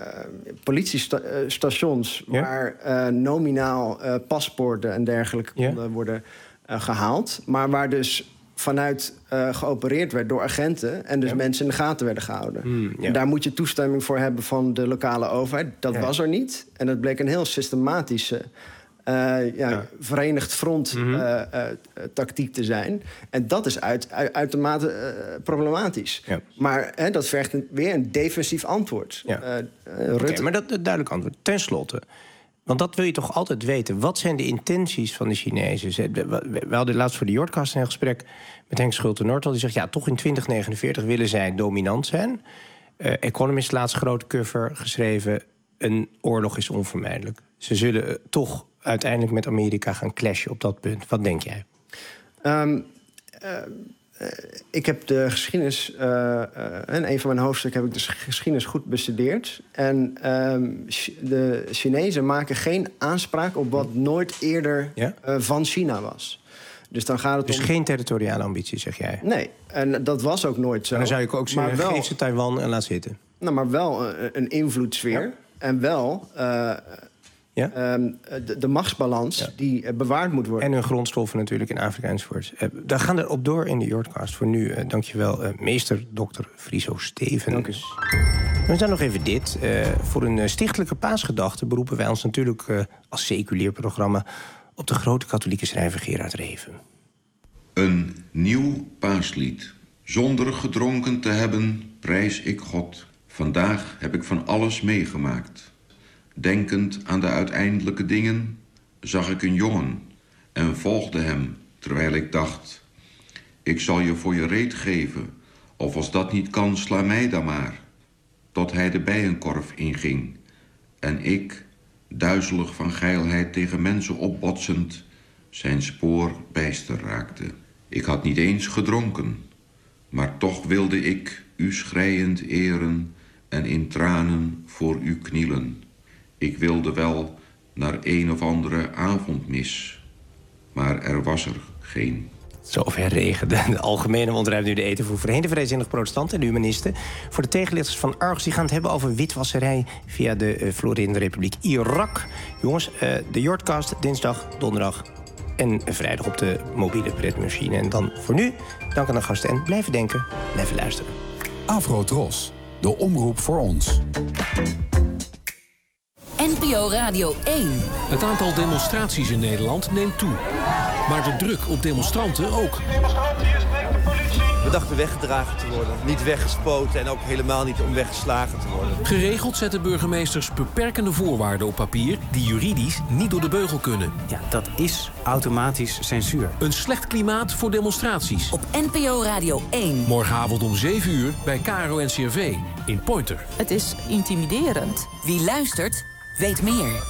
politiestations ja? waar uh, nominaal uh, paspoorten en dergelijke ja? konden worden uh, gehaald. Maar waar dus vanuit uh, geopereerd werd door agenten en dus ja. mensen in de gaten werden gehouden. Mm, ja. En daar moet je toestemming voor hebben van de lokale overheid. Dat ja. was er niet. En dat bleek een heel systematische Uh, ja, ja. Verenigd Front mm-hmm. uh, uh, tactiek te zijn. En dat is uit, uit, uitermate uh, problematisch. Ja. Maar hè, dat vergt een, weer een defensief antwoord. Ja. Uh, uh, Rutte... Okay, maar dat is een duidelijk antwoord. Ten slotte, want dat wil je toch altijd weten. Wat zijn de intenties van de Chinezen? We hadden laatst voor de Jordkast een gesprek met Henk Schulte-Noordal. Die zegt, ja, toch in twintig negenenveertig willen zij dominant zijn. Uh, Economist laatst grote cover geschreven, een oorlog is onvermijdelijk. Ze zullen uh, toch uiteindelijk met Amerika gaan clashen op dat punt. Wat denk jij? Um, uh, uh, ik heb de geschiedenis, uh, uh, in een van mijn hoofdstukken heb ik de geschiedenis goed bestudeerd. En um, de Chinezen maken geen aanspraak op wat nooit eerder ja? uh, van China was. Dus dan gaat het dus om... geen territoriale ambitie, zeg jij? Nee, en dat was ook nooit zo. En dan zou ik ook zeggen, wel... geef ze Taiwan en laat zitten. Nou, maar wel een, een invloedssfeer. Ja? En wel... Uh, Ja? Um, de, de machtsbalans ja. die uh, bewaard moet worden. En hun grondstoffen natuurlijk in Afrika enzovoort. Uh, daar gaan we op door in de Jordcast. Voor nu, uh, dankjewel, uh, meester dokter Friso Stevens. Dank u. We zijn nog even dit. Uh, voor een uh, stichtelijke paasgedachte beroepen wij ons natuurlijk uh, als seculier programma op de grote katholieke schrijver Gerard Reven. Een nieuw paaslied. Zonder gedronken te hebben, prijs ik God. Vandaag heb ik van alles meegemaakt. Denkend aan de uiteindelijke dingen, zag ik een jongen en volgde hem, terwijl ik dacht, ik zal je voor je reet geven, of als dat niet kan, sla mij dan maar. Tot hij de bijenkorf inging en ik, duizelig van geilheid tegen mensen opbotsend, zijn spoor bijster raakte. Ik had niet eens gedronken, maar toch wilde ik u schreiend eren en in tranen voor u knielen. Ik wilde wel naar een of andere avondmis, maar er was er geen. Zover Regen. De algemene ontruimt nu de eten voor voorheen de vrijzinnig protestanten en de humanisten. Voor de tegenlichters van Argos die gaan het hebben over witwasserij via de uh, Florerende Republiek Irak. Jongens, uh, de Jordcast dinsdag, donderdag en vrijdag op de mobiele pretmachine. En dan voor nu, dank aan de gasten en blijven denken, blijven luisteren. Afro-Tros, de omroep voor ons. N P O Radio één. Het aantal demonstraties in Nederland neemt toe. Maar de druk op demonstranten ook. We dachten weggedragen te worden, niet weggespoten en ook helemaal niet om weggeslagen te worden. Geregeld zetten burgemeesters beperkende voorwaarden op papier die juridisch niet door de beugel kunnen. Ja, dat is automatisch censuur. Een slecht klimaat voor demonstraties. Op N P O Radio één. Morgenavond om zeven uur bij K R O N C R V in Pointer. Het is intimiderend. Wie luistert, weet meer.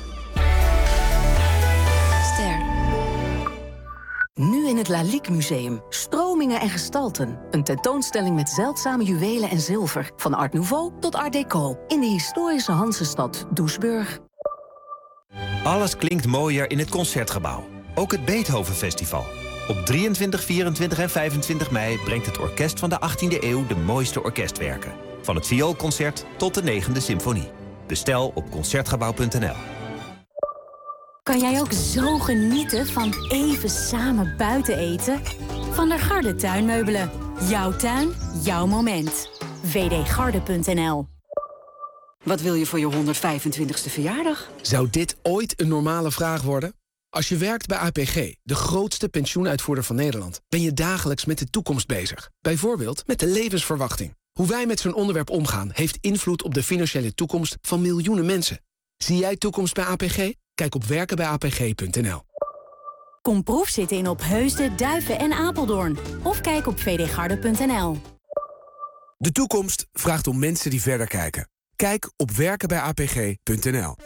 Ster. Nu in het Lalique Museum. Stromingen en gestalten. Een tentoonstelling met zeldzame juwelen en zilver. Van Art Nouveau tot Art Deco. In de historische Hansestad Doesburg. Alles klinkt mooier in het Concertgebouw. Ook het Beethoven Festival. Op drieëntwintig, vierentwintig en vijfentwintig mei brengt het orkest van de achttiende eeuw de mooiste orkestwerken. Van het vioolconcert tot de negende symfonie. Bestel op concertgebouw punt n l. Kan jij ook zo genieten van even samen buiten eten? Van der Garde tuinmeubelen. Jouw tuin, jouw moment. w d garde punt n l. Wat wil je voor je honderdvijfentwintigste verjaardag? Zou dit ooit een normale vraag worden? Als je werkt bij A P G, de grootste pensioenuitvoerder van Nederland, ben je dagelijks met de toekomst bezig. Bijvoorbeeld met de levensverwachting. Hoe wij met zo'n onderwerp omgaan, heeft invloed op de financiële toekomst van miljoenen mensen. Zie jij toekomst bij A P G? Kijk op werken bij a p g punt n l. Kom proefzitten in Opheusden, Duiven en Apeldoorn. Of kijk op v d garde punt n l. De toekomst vraagt om mensen die verder kijken. Kijk op werken bij a p g punt n l.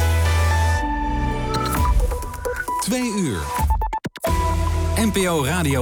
Twee uur. N P O Radio